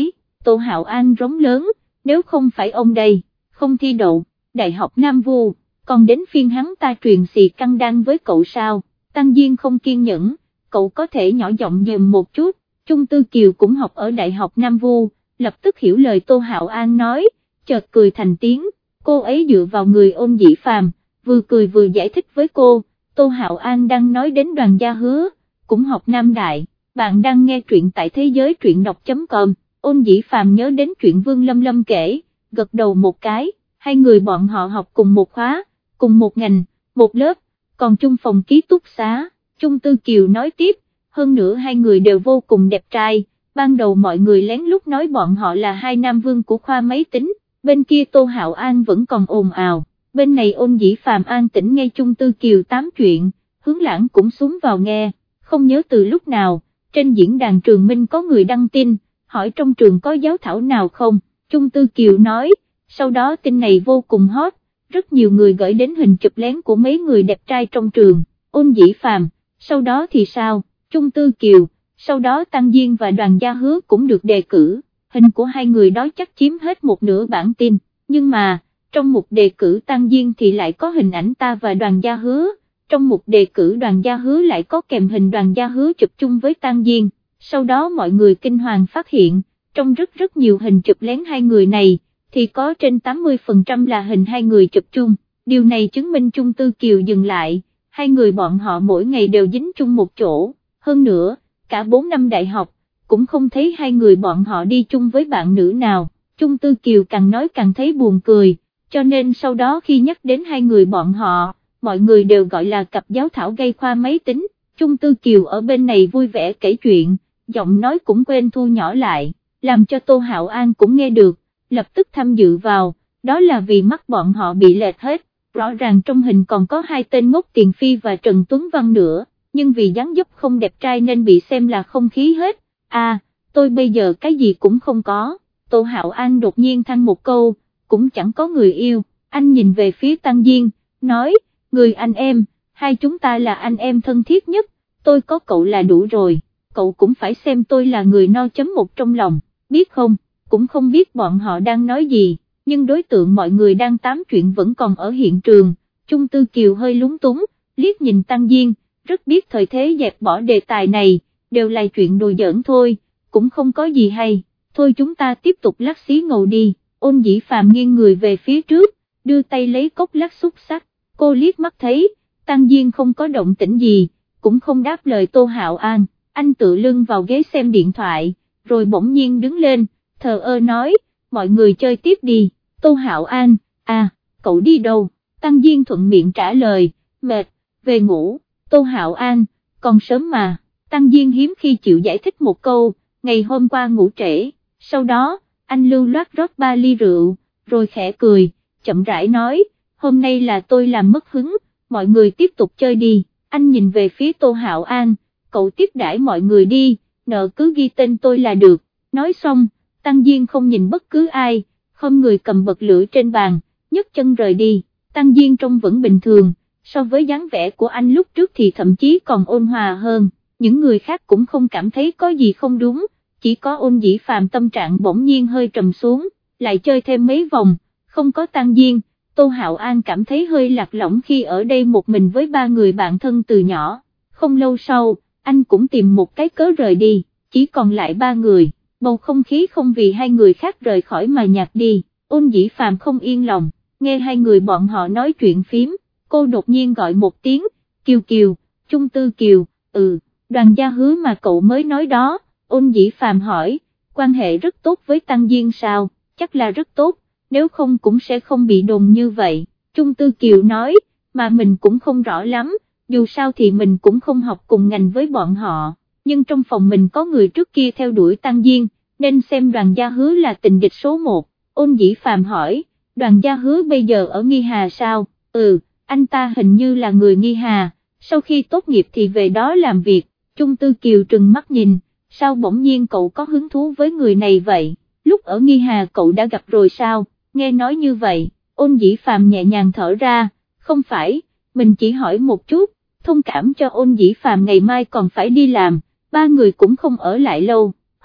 Tô Hạo An rống lớn, nếu không phải ông đây, không thi đậu Đại học Nam Vu, còn đến phiên hắn ta truyền xì căng đan với cậu sao? Tăng Diên không kiên nhẫn, cậu có thể nhỏ giọng dùm một chút. Trung Tư Kiều cũng học ở Đại học Nam Vu, lập tức hiểu lời Tô Hạo An nói, chợt cười thành tiếng. Cô ấy dựa vào người Ôn Dĩ Phàm, vừa cười vừa giải thích với cô, Tô Hạo An đang nói đến Đoàn Gia Hứa, cũng học Nam Đại, bạn đang nghe truyện tại thế giới truyện đọc chấm com. Ôn Dĩ Phàm nhớ đến chuyện Vương Lâm Lâm kể, gật đầu một cái, hai người bọn họ học cùng một khóa, cùng một ngành, một lớp, còn chung phòng ký túc xá. Trung Tư Kiều nói tiếp, hơn nữa hai người đều vô cùng đẹp trai, ban đầu mọi người lén lút nói bọn họ là hai nam vương của khoa máy tính, bên kia Tô Hạo An vẫn còn ồn ào, bên này Ôn Dĩ Phàm an tĩnh nghe Trung Tư Kiều tám chuyện, Hướng Lãng cũng xuống vào nghe, không nhớ từ lúc nào, trên diễn đàn Trường Minh có người đăng tin, hỏi trong trường có giáo thảo nào không, Trung Tư Kiều nói, sau đó tin này vô cùng hot, rất nhiều người gửi đến hình chụp lén của mấy người đẹp trai trong trường. Ôn Dĩ Phàm, sau đó thì sao? Trung Tư Kiều, sau đó Tăng Diên và Đoàn Gia Hứa cũng được đề cử, hình của hai người đó chắc chiếm hết một nửa bản tin, nhưng mà, trong mục đề cử Tăng Diên thì lại có hình ảnh ta và Đoàn Gia Hứa, trong mục đề cử Đoàn Gia Hứa lại có kèm hình Đoàn Gia Hứa chụp chung với Tăng Diên, sau đó mọi người kinh hoàng phát hiện, trong rất rất nhiều hình chụp lén hai người này, thì có trên tám mươi phần trăm là hình hai người chụp chung, điều này chứng minh Trung Tư Kiều dừng lại, hai người bọn họ mỗi ngày đều dính chung một chỗ, hơn nữa, cả bốn năm đại học, cũng không thấy hai người bọn họ đi chung với bạn nữ nào, Trung Tư Kiều càng nói càng thấy buồn cười, cho nên sau đó khi nhắc đến hai người bọn họ, mọi người đều gọi là cặp giáo thảo gây khoa máy tính, Trung Tư Kiều ở bên này vui vẻ kể chuyện, giọng nói cũng quên thu nhỏ lại, làm cho Tô Hạo An cũng nghe được, lập tức tham dự vào, đó là vì mắt bọn họ bị lệch hết, rõ ràng trong hình còn có hai tên Ngốc Tiền Phi và Trần Tuấn Văn nữa, nhưng vì dáng dấp không đẹp trai nên bị xem là không khí hết, à, tôi bây giờ cái gì cũng không có, Tô Hạo An đột nhiên than một câu, cũng chẳng có người yêu, anh nhìn về phía Tăng Diên, nói, người anh em, hai chúng ta là anh em thân thiết nhất, tôi có cậu là đủ rồi, cậu cũng phải xem tôi là người no chấm một trong lòng, biết không? Cũng không biết bọn họ đang nói gì, nhưng đối tượng mọi người đang tám chuyện vẫn còn ở hiện trường, Trung Tư Kiều hơi lúng túng, liếc nhìn Tăng Diên, rất biết thời thế dẹp bỏ đề tài này, đều là chuyện đùa giỡn thôi, cũng không có gì hay, thôi chúng ta tiếp tục lắc xí ngầu đi. Ôn Dĩ Phàm nghiêng người về phía trước, đưa tay lấy cốc lắc xúc xắc, cô liếc mắt thấy, Tăng Diên không có động tĩnh gì, cũng không đáp lời Tô Hạo An, anh tựa lưng vào ghế xem điện thoại, rồi bỗng nhiên đứng lên, thờ ơ nói, mọi người chơi tiếp đi. Tô Hạo An, à, cậu đi đâu? Tăng Diên thuận miệng trả lời, mệt, về ngủ. Tô Hạo An, còn sớm mà. Tăng Diên hiếm khi chịu giải thích một câu, ngày hôm qua ngủ trễ, sau đó, anh lưu loát rót ba ly rượu, rồi khẽ cười, chậm rãi nói, hôm nay là tôi làm mất hứng, mọi người tiếp tục chơi đi. Anh nhìn về phía Tô Hạo An, cậu tiếp đãi mọi người đi, nợ cứ ghi tên tôi là được. Nói xong, Tăng Diên không nhìn bất cứ ai, không người cầm bật lửa trên bàn, nhấc chân rời đi. Tăng Diên trông vẫn bình thường, so với dáng vẻ của anh lúc trước thì thậm chí còn ôn hòa hơn, những người khác cũng không cảm thấy có gì không đúng, chỉ có Ôn Dĩ Phàm tâm trạng bỗng nhiên hơi trầm xuống, lại chơi thêm mấy vòng, không có Tăng Diên, Tô Hạo An cảm thấy hơi lạc lõng khi ở đây một mình với ba người bạn thân từ nhỏ. Không lâu sau, anh cũng tìm một cái cớ rời đi, chỉ còn lại ba người, bầu không khí không vì hai người khác rời khỏi mà nhạt đi. Ôn Dĩ Phàm không yên lòng, nghe hai người bọn họ nói chuyện phím, cô đột nhiên gọi một tiếng, Kiều Kiều, Trung Tư Kiều, ừ, Đoàn Gia Hứa mà cậu mới nói đó. Ôn Dĩ Phàm hỏi, quan hệ rất tốt với Tăng Diên sao? Chắc là rất tốt, nếu không cũng sẽ không bị đồn như vậy. Trung Tư Kiều nói, mà mình cũng không rõ lắm, dù sao thì mình cũng không học cùng ngành với bọn họ, nhưng trong phòng mình có người trước kia theo đuổi Tăng Diên, nên xem Đoàn Gia Hứa là tình địch số một. Ôn Dĩ Phàm hỏi, Đoàn Gia Hứa bây giờ ở Nghi Hà sao? Ừ, anh ta hình như là người Nghi Hà, sau khi tốt nghiệp thì về đó làm việc. Trung Tư Kiều trừng mắt nhìn, sao bỗng nhiên cậu có hứng thú với người này vậy, lúc ở Nghi Hà cậu đã gặp rồi sao? Nghe nói như vậy, Ôn Dĩ Phàm nhẹ nhàng thở ra, không phải, mình chỉ hỏi một chút, thông cảm cho Ôn Dĩ Phàm ngày mai còn phải đi làm, ba người cũng không ở lại lâu,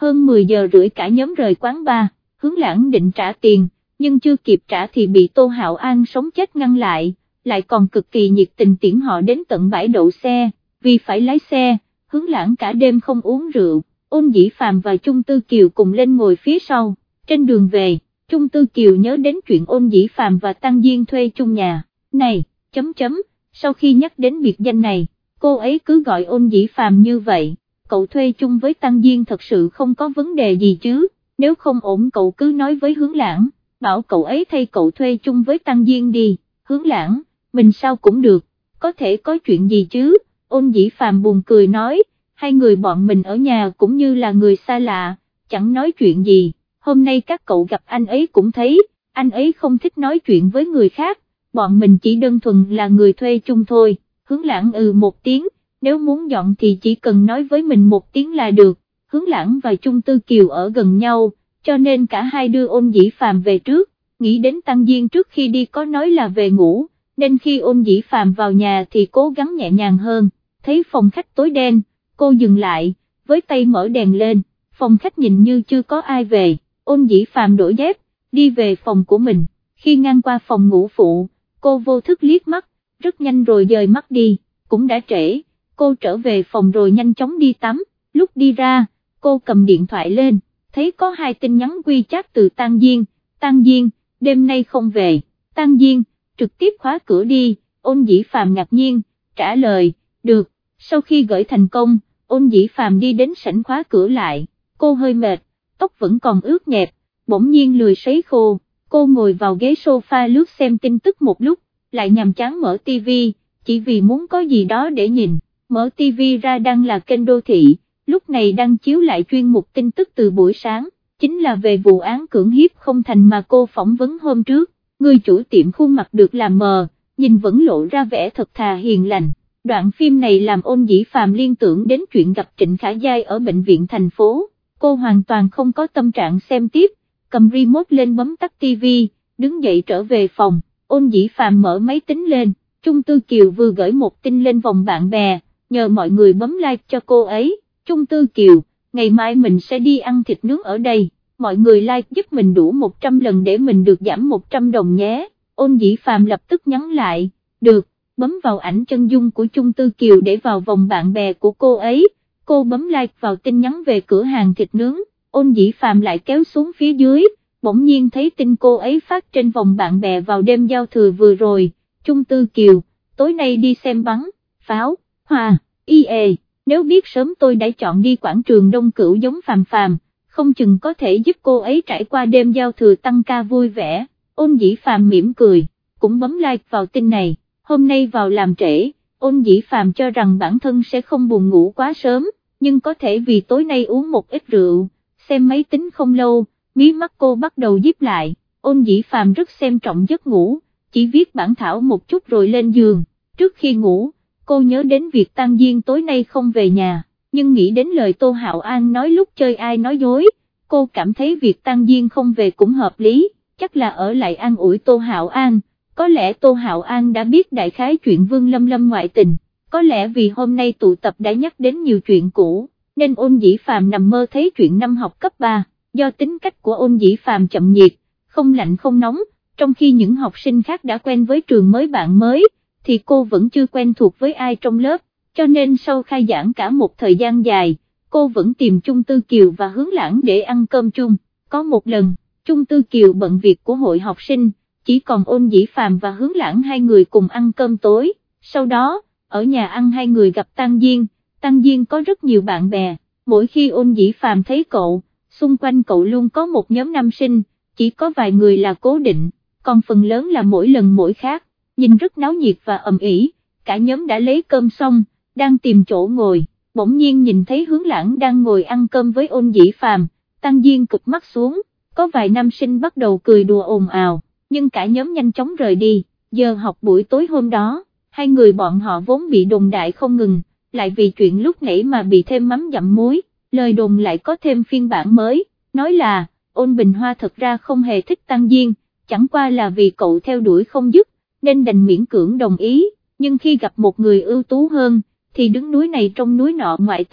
hơn mười giờ rưỡi cả nhóm rời quán bar, Hướng Lãng định trả tiền, nhưng chưa kịp trả thì bị Tô Hạo An sống chết ngăn lại, lại còn cực kỳ nhiệt tình tiễn họ đến tận bãi đậu xe, vì phải lái xe, Hướng Lãng cả đêm không uống rượu, Ôn Dĩ Phàm và Chung Tư Kiều cùng lên ngồi phía sau, trên đường về, Chung Tư Kiều nhớ đến chuyện Ôn Dĩ Phàm và Tăng Diên thuê chung nhà, này, chấm chấm, sau khi nhắc đến biệt danh này, cô ấy cứ gọi Ôn Dĩ Phàm như vậy, cậu thuê chung với Tăng Diên thật sự không có vấn đề gì chứ, nếu không ổn cậu cứ nói với Hướng Lãng, bảo cậu ấy thay cậu thuê chung với Tăng Diên đi, Hướng Lãng, mình sao cũng được, có thể có chuyện gì chứ, Ôn Dĩ Phàm buồn cười nói, hai người bọn mình ở nhà cũng như là người xa lạ, chẳng nói chuyện gì, hôm nay các cậu gặp anh ấy cũng thấy, anh ấy không thích nói chuyện với người khác, bọn mình chỉ đơn thuần là người thuê chung thôi, Hướng Lãng ừ một tiếng, nếu muốn dọn thì chỉ cần nói với mình một tiếng là được, Hướng Lãng và Chung Tư Kiều ở gần nhau, cho nên cả hai đưa Ôn Dĩ Phàm về trước, nghĩ đến Tăng Diên trước khi đi có nói là về ngủ, nên khi Ôn Dĩ Phàm vào nhà thì cố gắng nhẹ nhàng hơn, thấy phòng khách tối đen, cô dừng lại, với tay mở đèn lên, phòng khách nhìn như chưa có ai về, Ôn Dĩ Phàm đổi dép, đi về phòng của mình, khi ngang qua phòng ngủ phụ, cô vô thức liếc mắt, rất nhanh rồi dời mắt đi, cũng đã trễ, cô trở về phòng rồi nhanh chóng đi tắm, lúc đi ra, cô cầm điện thoại lên, thấy có hai tin nhắn WeChat từ Tăng Diên, Tăng Diên, đêm nay không về, Tăng Diên, trực tiếp khóa cửa đi, Ôn Dĩ Phàm ngạc nhiên, trả lời, được, sau khi gửi thành công, Ôn Dĩ Phàm đi đến sảnh khóa cửa lại, cô hơi mệt, tóc vẫn còn ướt nhẹp, bỗng nhiên lười sấy khô, cô ngồi vào ghế sofa lướt xem tin tức một lúc, lại nhàm chán mở tivi, chỉ vì muốn có gì đó để nhìn, mở tivi ra đang là kênh đô thị, lúc này đang chiếu lại chuyên mục tin tức từ buổi sáng, chính là về vụ án cưỡng hiếp không thành mà cô phỏng vấn hôm trước, người chủ tiệm khuôn mặt được làm mờ, nhìn vẫn lộ ra vẻ thật thà hiền lành. Đoạn phim này làm Ôn Dĩ Phàm liên tưởng đến chuyện gặp Trịnh Khả Giai ở bệnh viện thành phố, cô hoàn toàn không có tâm trạng xem tiếp, cầm remote lên bấm tắt tivi, đứng dậy trở về phòng, Ôn Dĩ Phàm mở máy tính lên, Chung Tư Kiều vừa gửi một tin lên vòng bạn bè, nhờ mọi người bấm like cho cô ấy, Chung Tư Kiều, ngày mai mình sẽ đi ăn thịt nướng ở đây, mọi người like giúp mình đủ một trăm lần để mình được giảm một trăm đồng nhé, Ôn Dĩ Phàm lập tức nhắn lại, được, bấm vào ảnh chân dung của Chung Tư Kiều để vào vòng bạn bè của cô ấy, cô bấm like vào tin nhắn về cửa hàng thịt nướng, Ôn Dĩ Phàm lại kéo xuống phía dưới, bỗng nhiên thấy tin cô ấy phát trên vòng bạn bè vào đêm giao thừa vừa rồi, Chung Tư Kiều, tối nay đi xem bắn, pháo, hoa, y ê, nếu biết sớm tôi đã chọn đi quảng trường Đông Cửu giống Phàm Phàm, không chừng có thể giúp cô ấy trải qua đêm giao thừa tăng ca vui vẻ, Ôn Dĩ Phàm mỉm cười, cũng bấm like vào tin này. Hôm nay vào làm trễ, Ôn Dĩ Phàm cho rằng bản thân sẽ không buồn ngủ quá sớm, nhưng có thể vì tối nay uống một ít rượu, xem máy tính không lâu, mí mắt cô bắt đầu díp lại, Ôn Dĩ Phàm rất xem trọng giấc ngủ, chỉ viết bản thảo một chút rồi lên giường, trước khi ngủ, cô nhớ đến việc Tăng Diên tối nay không về nhà, nhưng nghĩ đến lời Tô Hạo An nói lúc chơi ai nói dối, cô cảm thấy việc Tăng Diên không về cũng hợp lý, chắc là ở lại an ủi Tô Hạo An. Có lẽ Tô Hạo An đã biết đại khái chuyện Vương Lâm Lâm ngoại tình, có lẽ vì hôm nay tụ tập đã nhắc đến nhiều chuyện cũ, nên Ôn Dĩ Phàm nằm mơ thấy chuyện năm học cấp ba, do tính cách của Ôn Dĩ Phàm chậm nhiệt, không lạnh không nóng, trong khi những học sinh khác đã quen với trường mới bạn mới, thì cô vẫn chưa quen thuộc với ai trong lớp, cho nên sau khai giảng cả một thời gian dài, cô vẫn tìm Chung Tư Kiều và Hướng Lãng để ăn cơm chung, có một lần, Chung Tư Kiều bận việc của hội học sinh, chỉ còn Ôn Dĩ Phàm và Hướng Lãng hai người cùng ăn cơm tối, sau đó, ở nhà ăn hai người gặp Tăng Diên, Tăng Diên có rất nhiều bạn bè, mỗi khi Ôn Dĩ Phàm thấy cậu, xung quanh cậu luôn có một nhóm nam sinh, chỉ có vài người là cố định, còn phần lớn là mỗi lần mỗi khác, nhìn rất náo nhiệt và ầm ĩ, cả nhóm đã lấy cơm xong, đang tìm chỗ ngồi, bỗng nhiên nhìn thấy Hướng Lãng đang ngồi ăn cơm với Ôn Dĩ Phàm, Tăng Diên cụp mắt xuống, có vài nam sinh bắt đầu cười đùa ồn ào, nhưng cả nhóm nhanh chóng rời đi, giờ học buổi tối hôm đó, hai người bọn họ vốn bị đồn đại không ngừng, lại vì chuyện lúc nãy mà bị thêm mắm dặm muối, lời đồn lại có thêm phiên bản mới, nói là, Ôn Bình Hoa thật ra không hề thích Tăng Diên, chẳng qua là vì cậu theo đuổi không dứt, nên đành miễn cưỡng đồng ý, nhưng khi gặp một người ưu tú hơn, thì đứng núi này trong núi nọ ngoại tình,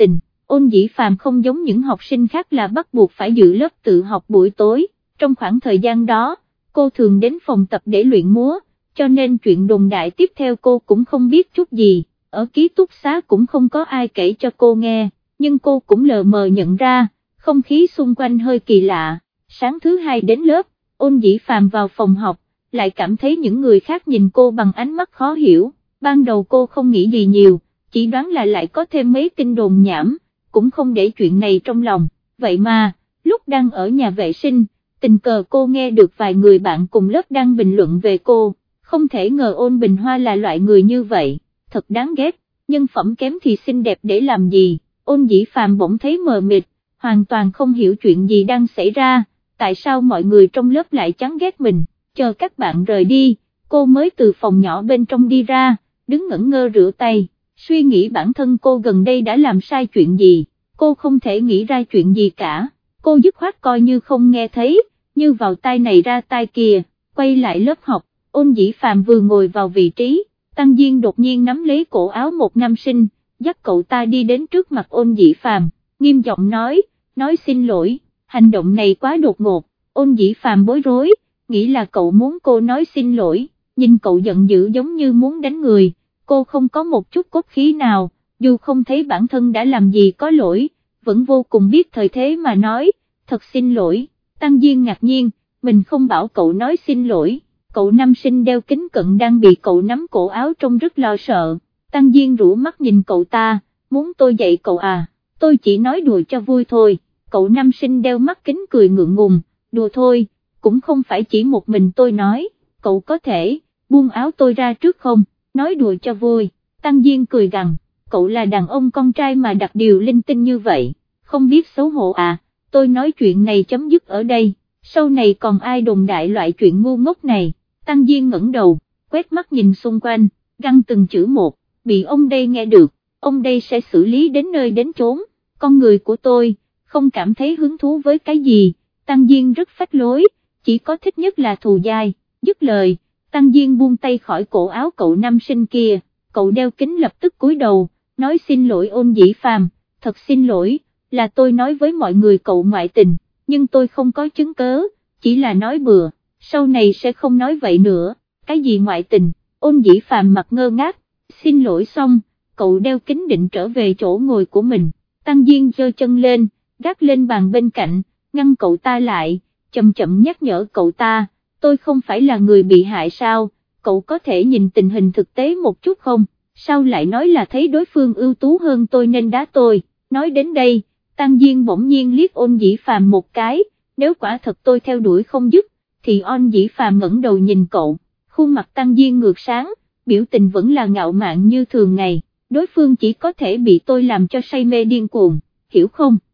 Ôn Dĩ Phàm không giống những học sinh khác là bắt buộc phải dự lớp tự học buổi tối, trong khoảng thời gian đó, cô thường đến phòng tập để luyện múa, cho nên chuyện đồn đại tiếp theo cô cũng không biết chút gì, ở ký túc xá cũng không có ai kể cho cô nghe, nhưng cô cũng lờ mờ nhận ra, không khí xung quanh hơi kỳ lạ. Sáng thứ hai đến lớp, Ôn Dĩ Phàm vào phòng học, lại cảm thấy những người khác nhìn cô bằng ánh mắt khó hiểu, ban đầu cô không nghĩ gì nhiều, chỉ đoán là lại có thêm mấy tin đồn nhảm, cũng không để chuyện này trong lòng, vậy mà, lúc đang ở nhà vệ sinh, tình cờ cô nghe được vài người bạn cùng lớp đang bình luận về cô, không thể ngờ Ôn Bình Hoa là loại người như vậy, thật đáng ghét, nhân phẩm kém thì xinh đẹp để làm gì. Ôn Dĩ Phàm bỗng thấy mờ mịt, hoàn toàn không hiểu chuyện gì đang xảy ra, tại sao mọi người trong lớp lại chán ghét mình, chờ các bạn rời đi, cô mới từ phòng nhỏ bên trong đi ra, đứng ngẩn ngơ rửa tay, suy nghĩ bản thân cô gần đây đã làm sai chuyện gì, cô không thể nghĩ ra chuyện gì cả, cô dứt khoát coi như không nghe thấy, như vào tai này ra tai kia, quay lại lớp học, Ôn Dĩ Phàm vừa ngồi vào vị trí, Tăng Diên đột nhiên nắm lấy cổ áo một nam sinh, dắt cậu ta đi đến trước mặt Ôn Dĩ Phàm, nghiêm giọng nói, nói xin lỗi, hành động này quá đột ngột, Ôn Dĩ Phàm bối rối, nghĩ là cậu muốn cô nói xin lỗi, nhìn cậu giận dữ giống như muốn đánh người, cô không có một chút cốt khí nào, dù không thấy bản thân đã làm gì có lỗi, vẫn vô cùng biết thời thế mà nói, thật xin lỗi. Tăng Diên ngạc nhiên, mình không bảo cậu nói xin lỗi, cậu nam sinh đeo kính cận đang bị cậu nắm cổ áo trông rất lo sợ, Tăng Diên rũ mắt nhìn cậu ta, muốn tôi dạy cậu à, tôi chỉ nói đùa cho vui thôi, cậu nam sinh đeo mắt kính cười ngượng ngùng, đùa thôi, cũng không phải chỉ một mình tôi nói, cậu có thể, buông áo tôi ra trước không, nói đùa cho vui, Tăng Diên cười gằn, cậu là đàn ông con trai mà đặt điều linh tinh như vậy, không biết xấu hổ à, tôi nói chuyện này chấm dứt ở đây, sau này còn ai đồn đại loại chuyện ngu ngốc này. Tăng Diên ngẩng đầu, quét mắt nhìn xung quanh, găng từng chữ một, bị ông đây nghe được, ông đây sẽ xử lý đến nơi đến chốn, con người của tôi, không cảm thấy hứng thú với cái gì, Tăng Diên rất phách lối, chỉ có thích nhất là thù dai, dứt lời, Tăng Diên buông tay khỏi cổ áo cậu nam sinh kia, cậu đeo kính lập tức cúi đầu, nói xin lỗi Ôn Dĩ Phàm, thật xin lỗi, là tôi nói với mọi người cậu ngoại tình, nhưng tôi không có chứng cớ, chỉ là nói bừa. Sau này sẽ không nói vậy nữa, cái gì ngoại tình, Ôn Dĩ Phàm mặt ngơ ngác, xin lỗi xong, cậu đeo kính định trở về chỗ ngồi của mình, Tăng Diên giơ chân lên, gác lên bàn bên cạnh, ngăn cậu ta lại, chậm chậm nhắc nhở cậu ta, tôi không phải là người bị hại sao, cậu có thể nhìn tình hình thực tế một chút không, sao lại nói là thấy đối phương ưu tú hơn tôi nên đá tôi, nói đến đây, Tăng Diên bỗng nhiên liếc Ôn Dĩ Phàm một cái, nếu quả thật tôi theo đuổi không dứt, thì Ôn Dĩ Phàm ngẩng đầu nhìn cậu, khuôn mặt Tăng Diên ngược sáng, biểu tình vẫn là ngạo mạn như thường ngày, đối phương chỉ có thể bị tôi làm cho say mê điên cuồng, hiểu không?